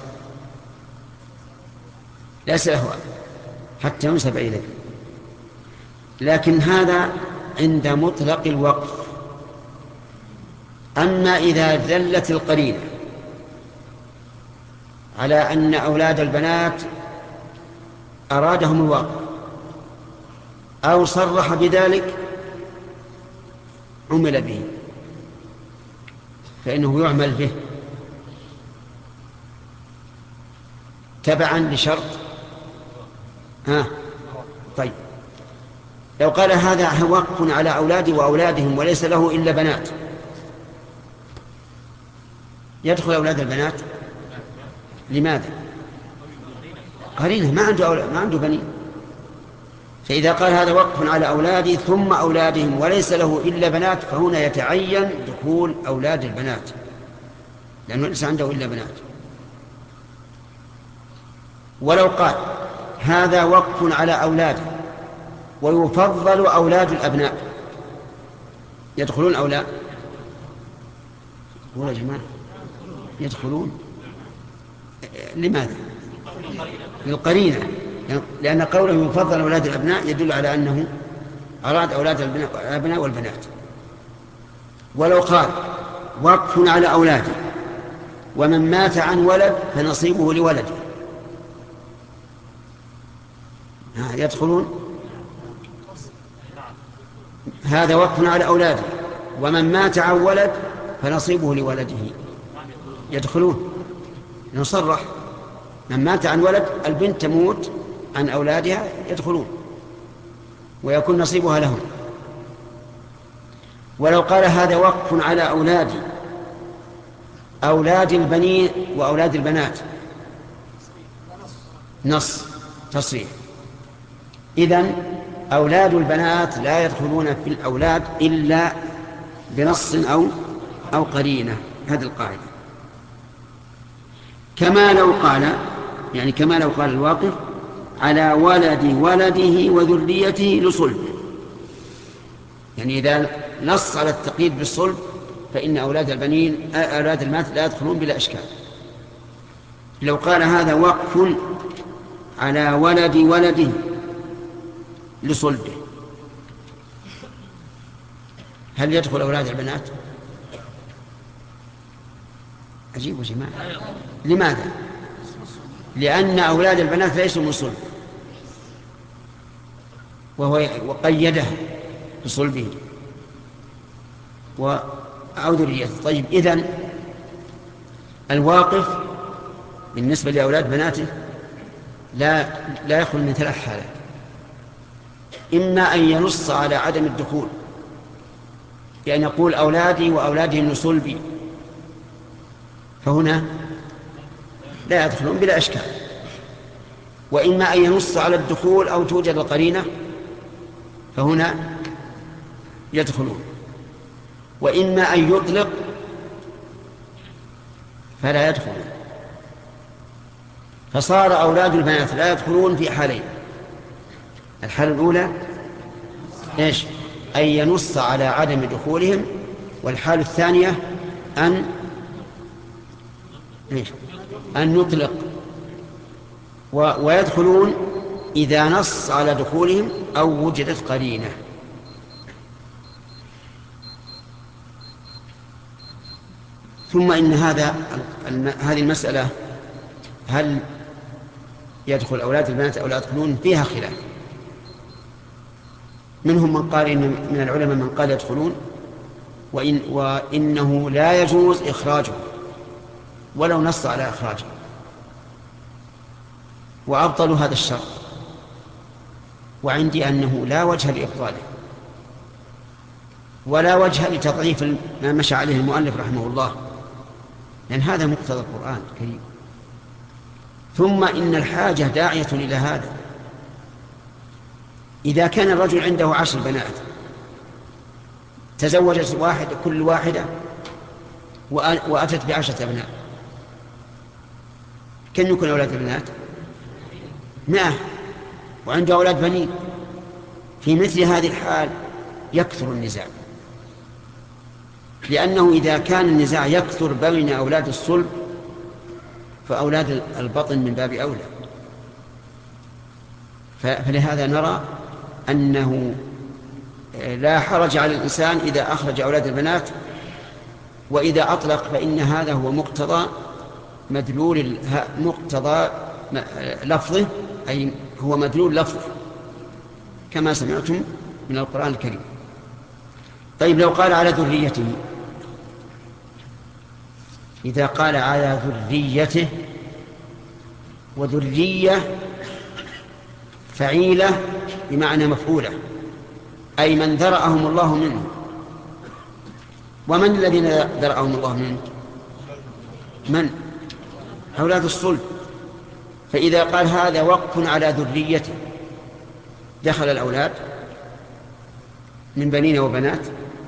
ليس له أب حتى ينسب إليه. لكن هذا عند مطلق الوقف. أما إذا دلت القرينة على أن أولاد البنات أرادهم الواقع أو صرح بذلك عمل به، فإنه يعمل به تبعا لشرط. ها طيب، لو قال هذا وقف على أولادي وأولادهم وليس له إلا بنات، يدخل أولاد البنات؟ لماذا؟ قرينة، ما عنده أولاد، ما عنده بنين. فإذا قال هذا وقف على أولادي ثم أولادهم وليس له إلا بنات، فهنا يتعين دخول أولاد البنات، لأنه ليس عنده إلا بنات. ولو قال هذا وقف على أولاده ويفضل أولاد الأبناء، يدخلون أولاد؟ يا جماعة يدخلون. لماذا؟ للقرينة، لأن قوله يفضل أولاد الأبناء يدل على أنه أراد أولاد الأبناء والبنات. ولو قال وقف على أولاده ومن مات عن ولد فنصيبه لولده، يدخلون؟ هذا وقف على أولاده ومن مات عن ولد فنصيبه لولده، يدخلون؟ نصرح من مات عن ولد، البنت تموت عن أولادها، يدخلون ويكون نصيبها لهم. ولو قال هذا وقف على أولادي أولاد البنين وأولاد البنات، نص تصريح، إذن أولاد البنات لا يدخلون في الأولاد إلا بنص أو أو قرينة، هذه القاعدة. كما لو قال، يعني كما لو قال الواقف على ولد ولده وذريته لصلب، يعني إذا نص على التقييد بالصلب فإن أولاد البنين أولاد المات لا يدخلون بلا إشكال. لو قال هذا وقف على ولد ولده لصلبه، هل يدخل أولاد البنات؟ عجيب يا جماعة. لماذا؟ لأن أولاد البنات ليسوا من صلب، وهو وقيده بصلبه أو ذريته. طيب، إذن الواقف بالنسبة لأولاد بناته لا لا يخلو من ثلاث حالات: إما أن ينص على عدم الدخول بأن يقول أولادي وأولادهم من صلبي، فهنا لا يدخلون بلا أشكال. وإما أن ينص على الدخول أو توجد القرينة، فهنا يدخلون. وإما أن يطلق فلا يدخلون. فصار أولاد البنات لا يدخلون في حالين: الحالة الأولى إيش؟ أن ينص على عدم دخولهم، والحالة الثانية أن إيش؟ أن يطلق. و... ويدخلون إذا نص على دخولهم أو وجدت قرينة. ثم إن هذا هذه المسألة هل يدخل أولاد البنات أو لا يدخلون فيها خلاف. منهم من قال إن من العلماء من قال يدخلون، وإن وإنه لا يجوز إخراجه ولو نص على إخراجه، وأبطلوا هذا الشرط. وعندي أنه لا وجه لإبطاله ولا وجه لتضعيف ما مشى عليه المؤلف رحمه الله، لأن هذا مقتضى القرآن الكريم. ثم إن الحاجة داعية إلى هذا. إذا كان الرجل عنده عشر بنات، تزوجت واحد كل واحدة وأتت بعشرة أبناء، كم يكون أولاد البنات؟ مئة، وعنده أولاد بنين. في مثل هذه الحال يكثر النزاع، لأنه إذا كان النزاع يكثر بين أولاد الصلب فأولاد البطن من باب أولى. فلهذا نرى أنه لا حرج على الإنسان إذا أخرج أولاد البنات، وإذا أطلق فإن هذا هو مقتضى مدلول مقتضى لفظه أي هو مدلول لفظ كما سمعتم من القرآن الكريم. طيب لو قال على ذريته، إذا قال على ذريته، وذرية فعيلة بمعنى مفعولة، أي من ذرأهم الله منه. ومن الذين ذرأهم الله منه؟ من؟ أولاد الصلب. فإذا قال هذا وقف على ذريته دخل الأولاد من بنين وبنات،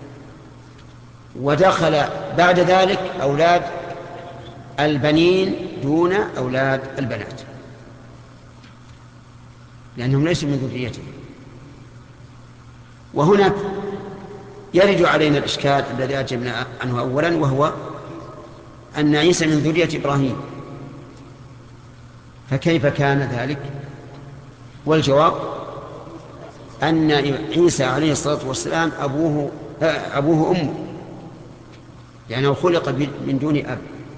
ودخل بعد ذلك أولاد البنين دون أولاد البنات، لأنهم ليسوا من ذريته. وهنا يرد علينا الإشكال الذي أجبنا عنه أولا، وهو أن عيسى من ذرية إبراهيم، فكيف كان ذلك؟ والجواب أن عيسى عليه الصلاة والسلام أبوه أبوه أمه، لأنه خلق من دون أب.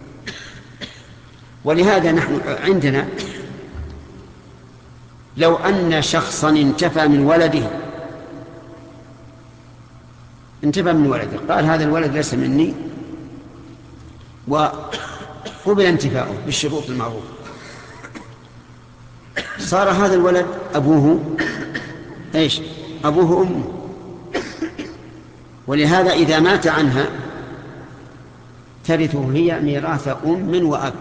ولهذا نحن عندنا لو أن شخصا انتفى من ولده انتفى من ولده قال هذا الولد ليس مني، وقبل انتفاؤه بالشروط المعروفة، صار هذا الولد أبوه إيش؟ أبوه أمه. ولهذا إذا مات عنها ترثه هي ميراث أم وأب.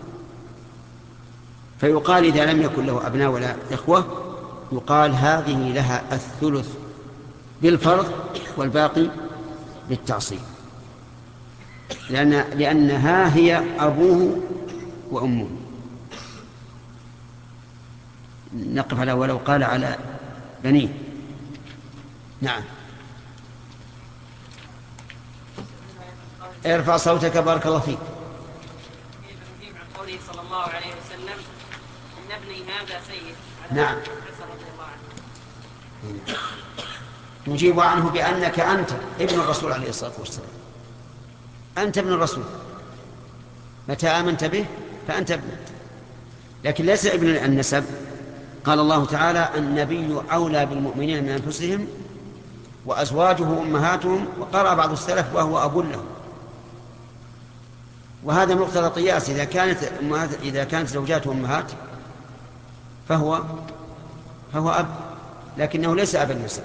فيقال إذا لم يكن له أبناء ولا إخوة يقال هذه لها الثلث بالفرض والباقي بالتعصيب، لأن لأنها هي أبوه وأمه. نقف على ولو قال على بنيه. نعم. ارفع صوتك بارك الله فيك. نجيب عن قوله صلى الله عليه وسلم إن ابني هذا سيد. نعم. رضي الله عنه. نجيب عنه بأنك أنت ابن الرسول عليه الصلاة والسلام، أنت ابن الرسول، متى آمنت به فأنت ابن، لكن ليس ابن النسب. قال الله تعالى النبي أولى بالمؤمنين من أنفسهم وأزواجه أمهاتهم، وقرأ بعض السلف وهو أب لهم. وهذا مقتضى قياس، إذا كانت إذا كانت زوجاته أمهات فهو فهو أب، لكنه ليس أبا النسب.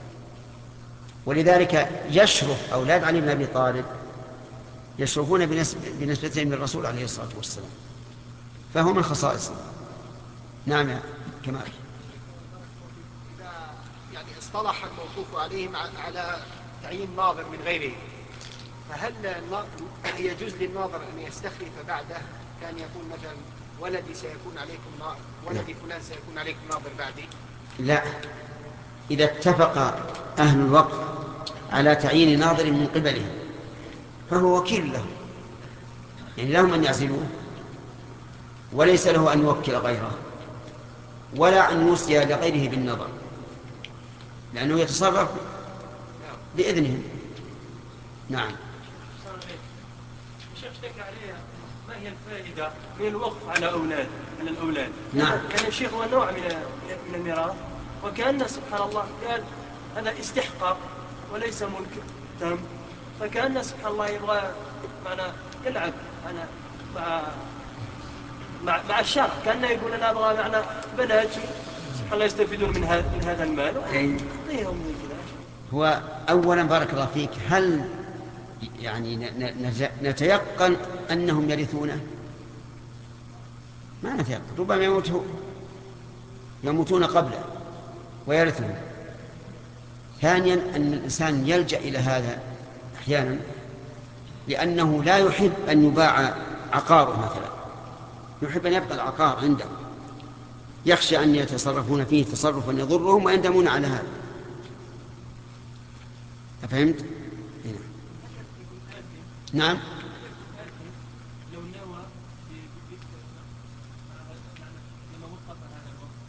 ولذلك يشرف أولاد علي بن أبي طالب يشرفون بنسبتهم للرسول عليه الصلاة والسلام، فهو من خصائصه. نعم يا كمال. إذا يعني اصطلح الموقوف عليهم على تعيين ناظر من غيره، فهل يجوز للناظر أن يستخلف بعده، كان يقول مثلا ولدي سيكون عليكم ناظر، ولدي فلان سيكون عليكم ناظر بعدي؟ لا، إذا اتفق أهل الوقف على تعيين ناظر من قبله فهو وكيل له، يعني لهم أن يعزلوه، وليس له أن يوكل غيره ولا أن يوصي لغيره بالنظر، لأنه يتصرف بإذنهم. نعم. الشيخ اشتكى عليها ما هي الفائدة من الوقف على أولاد على الأولاد؟ نعم. يعني الشيخ هو نوع من من الميراث، وكأن سبحان الله قال هذا استحقاق وليس ملك تام، فكأن سبحان الله يبغى معنا يلعب أنا مع مع مع الشرع، كأنه يقول أنا أبغى معنا بنات سبحان الله يستفيدون من هذا من هذا المال ويعطيهم من كذا. هو أولا بارك الله فيك، هل يعني نتيقن أنهم يرثونه؟ ما نتيقن، ربما يموتون يموتون قبله ويرثون. ثانيا أن الإنسان يلجأ إلى هذا أحيانا لأنه لا يحب أن يباع عقاره مثلا، يحب أن يبقى العقار عنده، يخشى أن يتصرفون فيه تصرفا يضرهم ويندمون على هذا. أفهمت؟ نعم. لو نوى لما وقف هذا الوقت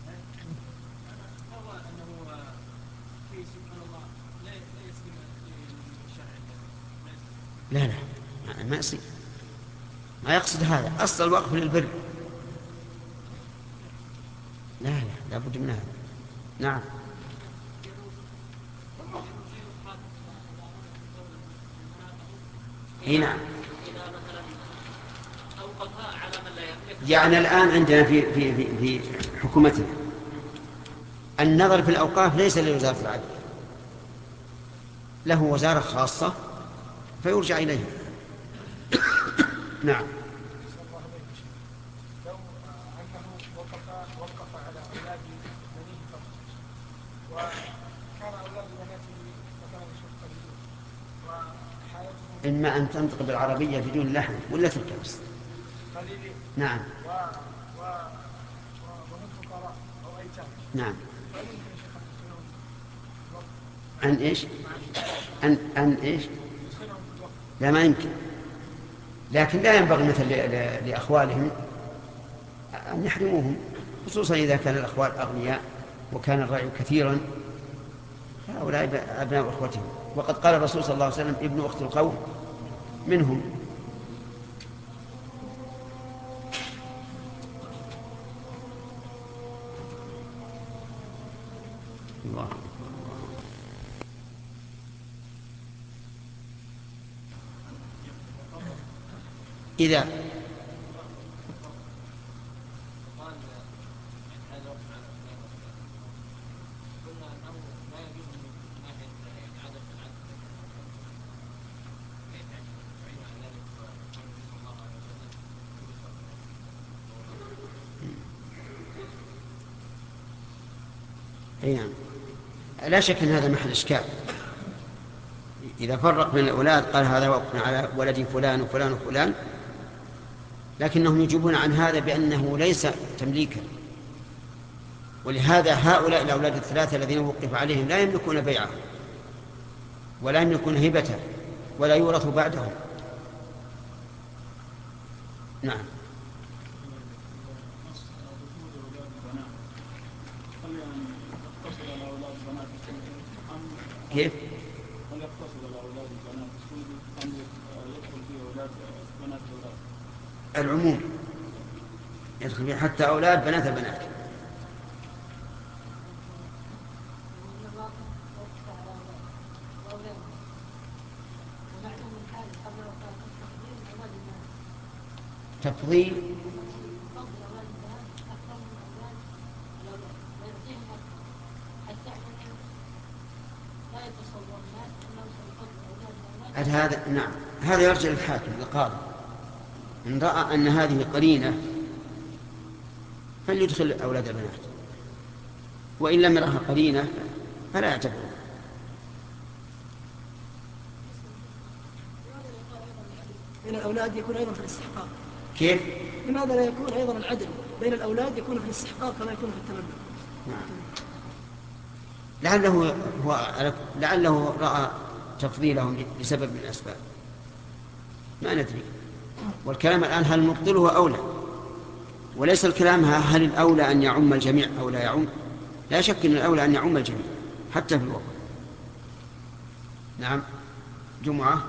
نوى أنه في سبحان الله لا يسلم الشرع، لا لا ما يصير، ما يقصد هذا. أصل الوقف للبر. لا لا لابد من هذا. نعم. اي نعم. يعني الآن عندنا في في في, في حكومتنا النظر في الأوقاف ليس لوزارة العدل، له وزارة خاصة فيرجع إليه. نعم. إما أن تنطق بالعربية بدون لحن ولا تركب. نعم. نعم. عن إيش؟ عن عن إيش؟ لا ما يمكن، لكن لا ينبغي مثل لأخوالهم أن يحرموهم، خصوصا إذا كان الأخوال أغنياء وكان الرعي كثيرا، هؤلاء أبناء أخوتهم. وقد قال الرسول صلى الله عليه وسلم ابن أخت القوم منهم. الله. إذا نعم لا شك أن هذا محل إشكال. إذا فرق بين الأولاد قال هذا وقف على ولدي فلان وفلان وفلان، لكنهم يجيبون عن هذا بأنه ليس تمليكا، ولهذا هؤلاء الأولاد الثلاثة الذين وقف عليهم لا يملكون بيعه ولا يملكون هبته ولا يورث بعدهم. نعم. كيف؟ هل يقتصر الأولاد البنات أم يدخل فيه أولاد بنات الأولاد؟ العموم يدخل فيه حتى أولاد بنات البنات. تفضيل هذا. نعم هذا يرجع للحاكم القاضي، إن رأى أن هذه قرينة فليدخل أولاد البنات، وإن لم يرها قرينة فلا يعتبره. بين الأولاد يكون أيضا في الاستحقاق. كيف؟ لماذا لا يكون أيضا العدل بين الأولاد يكون في الاستحقاق كما يكون في التملك؟ نعم. لعله هو لعله رأى تفضيلهم لسبب من الأسباب، ما ندري. والكلام الآن هل مبطله أولى، وليس الكلام هل الأولى أن يعم الجميع أو لا يعم. لا شك أن الأولى أن يعم الجميع حتى في الوقت. نعم. جمعة.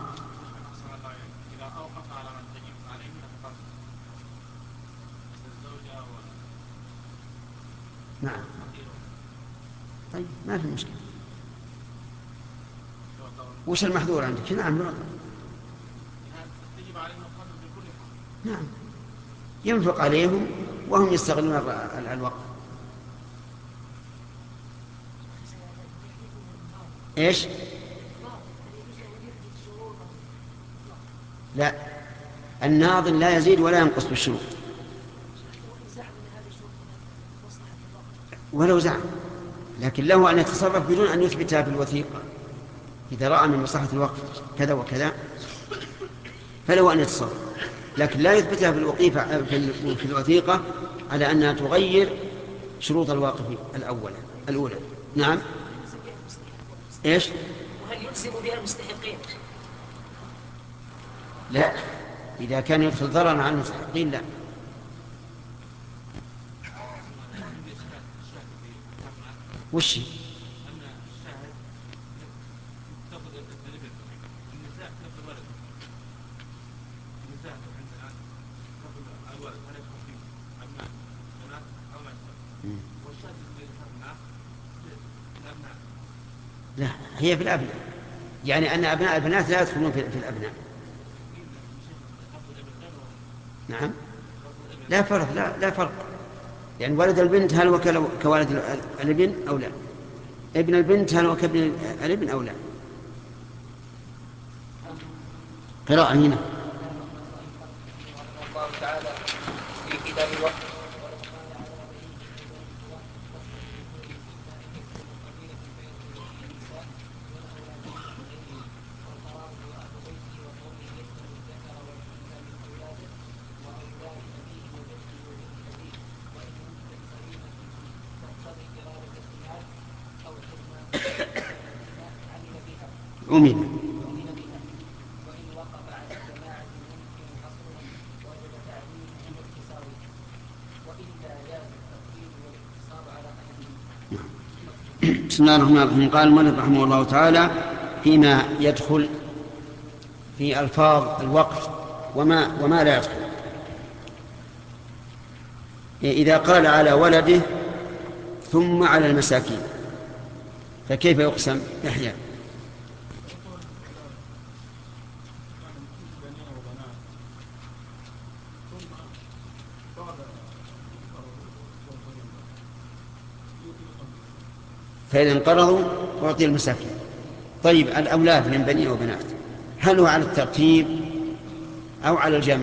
نعم. طيب ما في مشكلة. وش المحظور عندك؟ نعم يعطى. نعم ينفق عليهم وهم يستغلون الوقت. ايش؟ لا، الناظر لا يزيد ولا ينقص بالشروط ولو زعم، لكن له أن يتصرف بدون أن يثبتها بالوثيقة. إذا رأى من مصلحة الوقف كذا وكذا فله أن يتصرف، لكن لا يثبتها بالوقيفة في الوثيقة على أنها تغير شروط الواقف الأولى الأولى. نعم. إيش؟ وهل يلزم بها المستحقين؟ لا، إذا كان يدخل ضررا على المستحقين لا. وش لا، هي في الأبناء، يعني أن أبناء البنات لا يدخلون في الأبناء. نعم، لا فرق، لا, لا فرق، يعني ولد البنت هل هو كولد الابن أو لا؟ ابن البنت هل هو كابن الابن أو لا؟ قراءة هنا. الله تعالى في كتاب الوحي أمين. بسم الله الرحمن الرحيم. قال المؤلف رحمه الله تعالى فيما يدخل في ألفاظ الوقف وما, وما لا يدخل. إذا قال على ولده ثم على المساكين فكيف يقسم؟ يحيى. فإذا انقرضوا أعطي المساكين. طيب الأولاد من بني وبنات هل هو على الترتيب أو على الجمع؟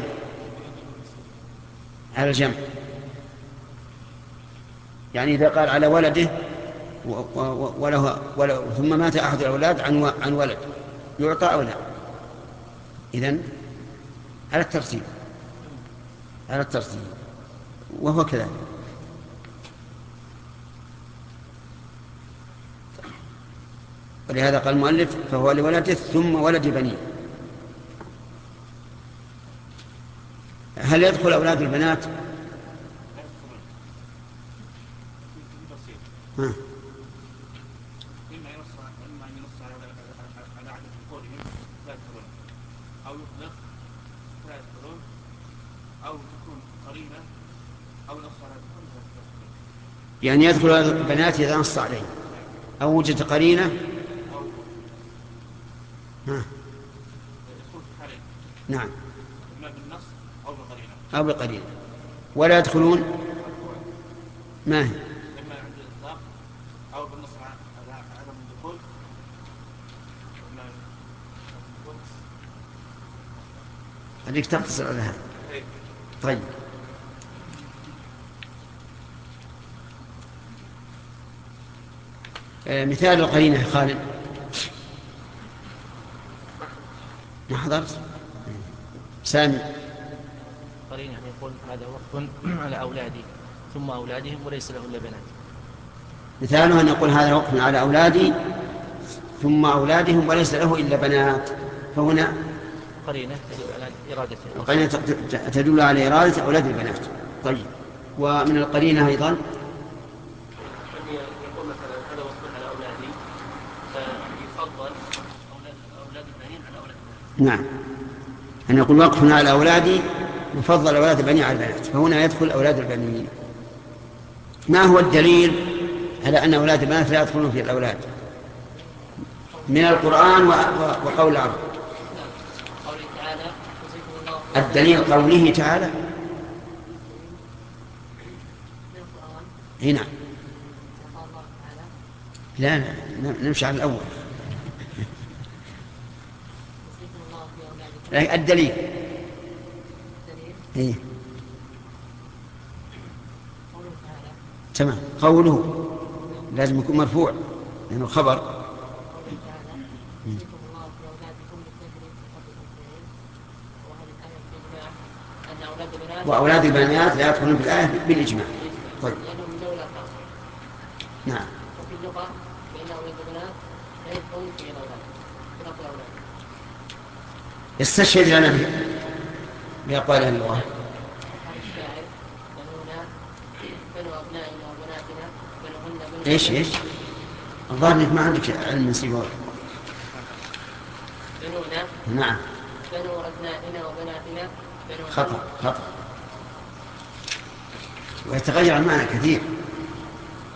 على الجمع. يعني إذا قال على ولده وله وله ثم مات أحد الأولاد عن عن ولد يعطى أو لا؟ إذن على الترتيب، على الترتيب، وهو كذلك. ولهذا قال المؤلف فهو لولده ثم ولد بنيه. هل يدخل أولاد البنات؟ ها. يعني يدخل البنات إذا نص عليه أو وجد قرينة. ها. نعم، أو بقرينة. ولا يدخلون ما هي؟ هذيك تقتصر على هذا. طيب آه مثال القرينة خالد ما حضرت. سامي. قرينة يقول هذا وقف على أولادي ثم أولادهم وليس له إلا بنات. مثاله أن يقول هذا وقف على أولادي ثم أولادهم وليس له إلا بنات، فهنا قرينة تدل على إرادته. القرينة تدل على إرادة أولاد البنات. طيب ومن القرينة أيضا يقول مثلا هذا وقف على أولادي فيفضل أولاد البنين على أولاد البنات. نعم، أن يقول وقف على أولادي يفضل أولاد البنين على البنات، فهنا يدخل أولاد البنين. ما هو الدليل على أن أولاد البنات لا يدخلون في الأولاد؟ من القرآن وقول العرب. الدليل قوله تعالى. هنا لا لا نمشي على الأول. الدليل إيه؟ تمام. قوله لازم يكون مرفوع لأنه خبر. وأولاد البنات لا يدخلون في الآية بالإجماع. طيب. نعم. وفي اللغة فإن أولاد البنات لا يدخلون في الأولاد. استشهد لنا بأقوال أهل اللغة. ايش ايش؟ الظاهر انك ما عندك علم من سيبوي. بنونا. نعم. بنو أبنائنا وبناتنا. خطأ خطأ. ويتغير المعنى كثير.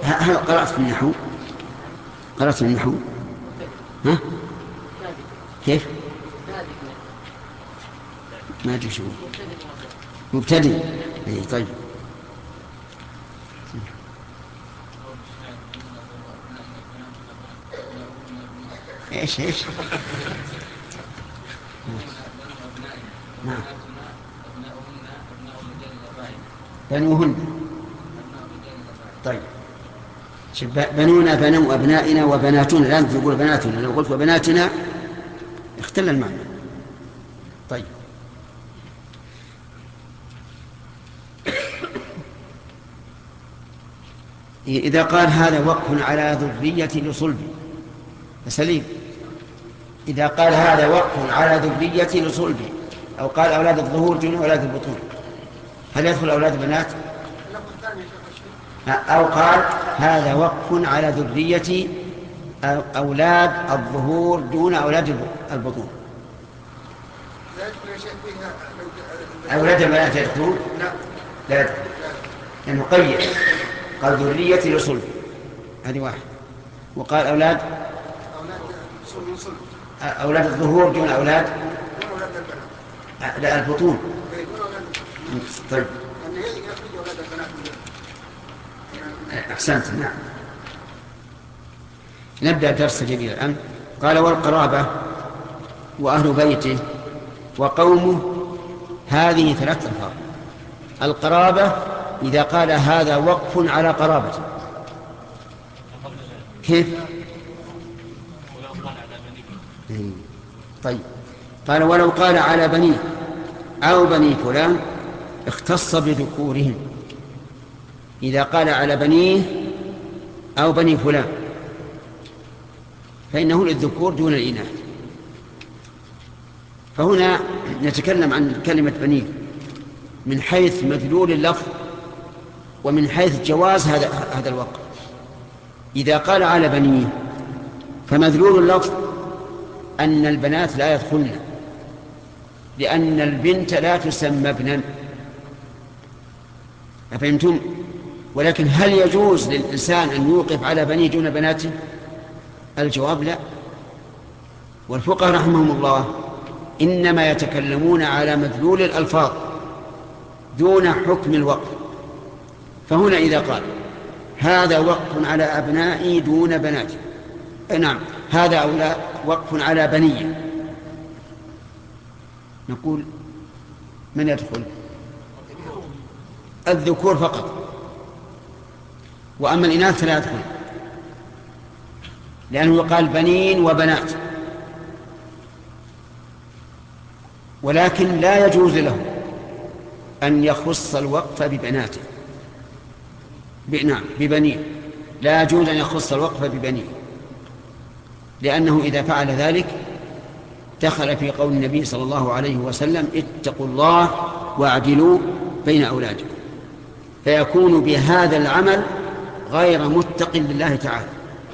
هل قرأت في النحو؟ قرأت في النحو؟ ها؟ كيف؟ ما أدري شو مبتدئ. إيه طيب. ايش ايش؟ نعم. بنوهن. طيب. بنونا بنو أبنائنا وبناتنا، لا تقول بناتنا، لو قلت وبناتنا اختل المعنى. طيب. إذا قال هذا وقف على ذرية لصلب سليم. إذا قال هذا وقف على ذرية لصلب، أو قال أولاد الظهور دون أولاد البطون، هل يدخل أولاد البنات؟ أو قال هذا وقف على ذرية أولاد الظهور دون أولاد البطون، أولاد البنات يدخلون؟ لا يدخل، لأنه قيد قال ذرية لصلب، هذه واحد. وقال أولاد أولاد الظهور دون أولاد لا البطون. طيب أحسنت. نعم. نبدأ درس جديد الآن. قال والقرابة وأهل بيته وقومه، هذه ثلاث ألفاظ. القرابة إذا قال هذا وقف على قرابته، كيف؟ طيب. قال ولو قال على بنيه أو بني فلان اختص بذكورهم. إذا قال على بنيه أو بني فلان فإنه للذكور دون الإناث. فهنا نتكلم عن كلمة بنيه من حيث مدلول اللفظ ومن حيث جواز هذا هذا الوقف. إذا قال على بنيه فمدلول اللفظ أن البنات لا يدخلن، لأن البنت لا تسمى ابنا. أفهمتم؟ ولكن هل يجوز للإنسان أن يوقف على بنيه دون بناته؟ الجواب لا. والفقهاء رحمهم الله إنما يتكلمون على مدلول الألفاظ دون حكم الوقف. فهنا إذا قال هذا وقف على أبنائي دون بناتي، نعم هذا أولاد وقف على بني، نقول من يدخل؟ الذكور فقط، وأما الإناث فلا يدخل، لأنه يقال بنين وبنات. ولكن لا يجوز له أن يخص الوقف ببناته، نعم ببنيه، لا يجوز أن يخص الوقف ببنيه، لأنه إذا فعل ذلك دخل في قول النبي صلى الله عليه وسلم اتقوا الله واعدلوا بين أولادكم، فيكون بهذا العمل غير متق لله تعالى.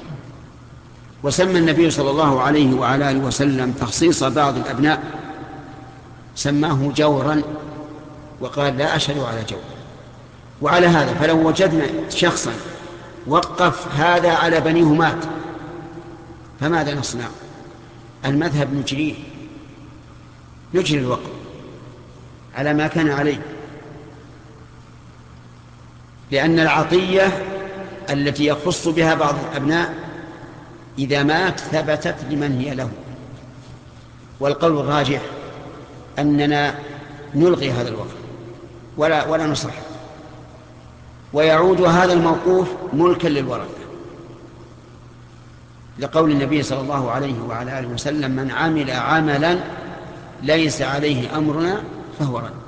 وسمى النبي صلى الله عليه وعلى آله وسلم تخصيص بعض الأبناء سماه جورا، وقال لا أشهد على جور. وعلى هذا فلو وجدنا شخصا وقف هذا على بنيه مات، فماذا نصنع؟ المذهب نجريه، نجري الوقف على ما كان عليه، لأن العطية التي يخص بها بعض الأبناء إذا مات ثبتت لمن هي له. والقول الراجح أننا نلغي هذا الوقف ولا, ولا نصح، ويعود هذا الموقوف ملكا للورثة، لقول النبي صلى الله عليه وعلى آله وسلم من عمل عملا ليس عليه أمرنا فهو رد.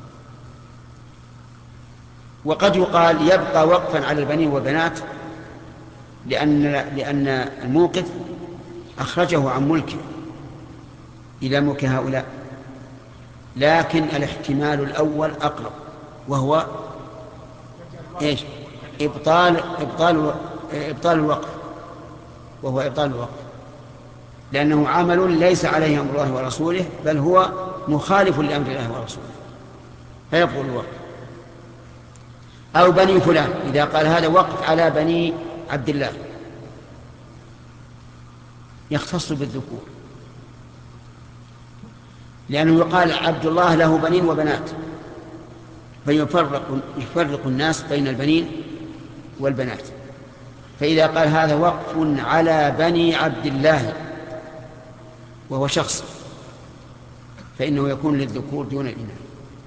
وقد يقال يبقى وقفا على البنين والبنات لأن, لأن الموقف أخرجه عن ملكه إلى ملك هؤلاء، لكن الاحتمال الأول أقرب، وهو إيش؟ إبطال, إبطال, إبطال الوقف، وهو إبطال الوقف، لأنه عمل ليس عليه أمر الله ورسوله، بل هو مخالف لأمر الله ورسوله، فيبطل الوقف. أو بني فلان، إذا قال هذا وقف على بني عبد الله يختص بالذكور، لأنه يقال عبد الله له بنين وبنات، فيفرق يفرق الناس بين البنين والبنات. فإذا قال هذا وقف على بني عبد الله وهو شخص، فإنه يكون للذكور دون الإناث.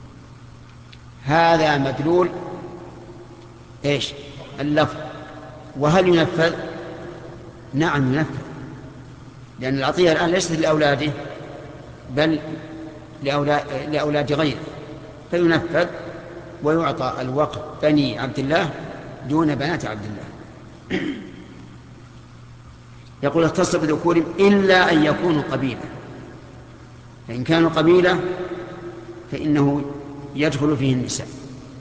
هذا مدلول إيش؟ اللفظ. وهل ينفذ؟ نعم ينفذ، لأن العطية الآن ليست لأولاده بل لأولاد, لأولاد غيره، فينفذ ويعطى الوقف بني عبد الله دون بنات عبد الله. يقول اختص بذكورهم إلا أن يكونوا قبيلة، فإن كانوا قبيلة فإنه يدخل فيه النساء،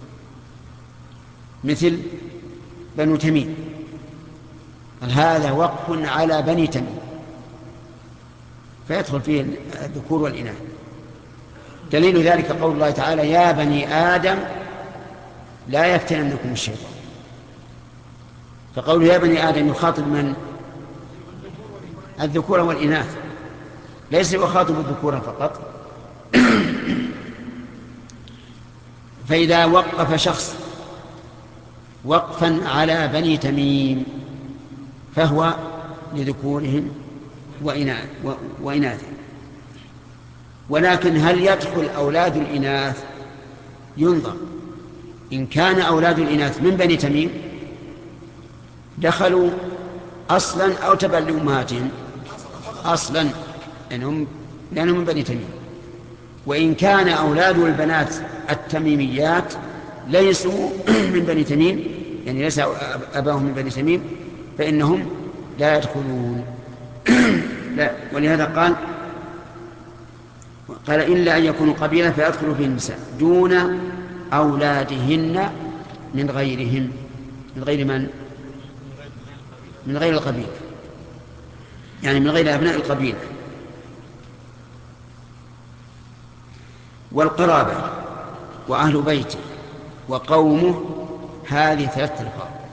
مثل بنو تميم، هذا وقف على بني تميم فيدخل فيه الذكور والإناث. دليل ذلك قول الله تعالى يا بني آدم لا يفتننكم الشيطان. فقول يا بني آدم يخاطب من؟ الذكور والإناث، ليس يخاطب الذكور فقط. فإذا وقف شخص وقفا على بني تميم فهو لذكورهم وإناثهم. ولكن هل يدخل أولاد الإناث؟ ينظر، إن كان أولاد الإناث من بني تميم دخلوا أصلا أو تبع لأمهاتهم أصلا لأنهم, لأنهم من بني تميم. وإن كان أولاد البنات التميميات ليسوا من بني تميم، يعني ليس أباهم من بني تميم، فإنهم لا يدخلون. لا، ولهذا قال قال إلا أن يكونوا قبيلة فيدخلوا فيه النساء دون أولادهن من غيرهم. من غير من؟ من غير القبيلة، يعني من غير أبناء القبيلة. والقرابة وأهل بيته وقومه هذه ثلاثة الفاظ.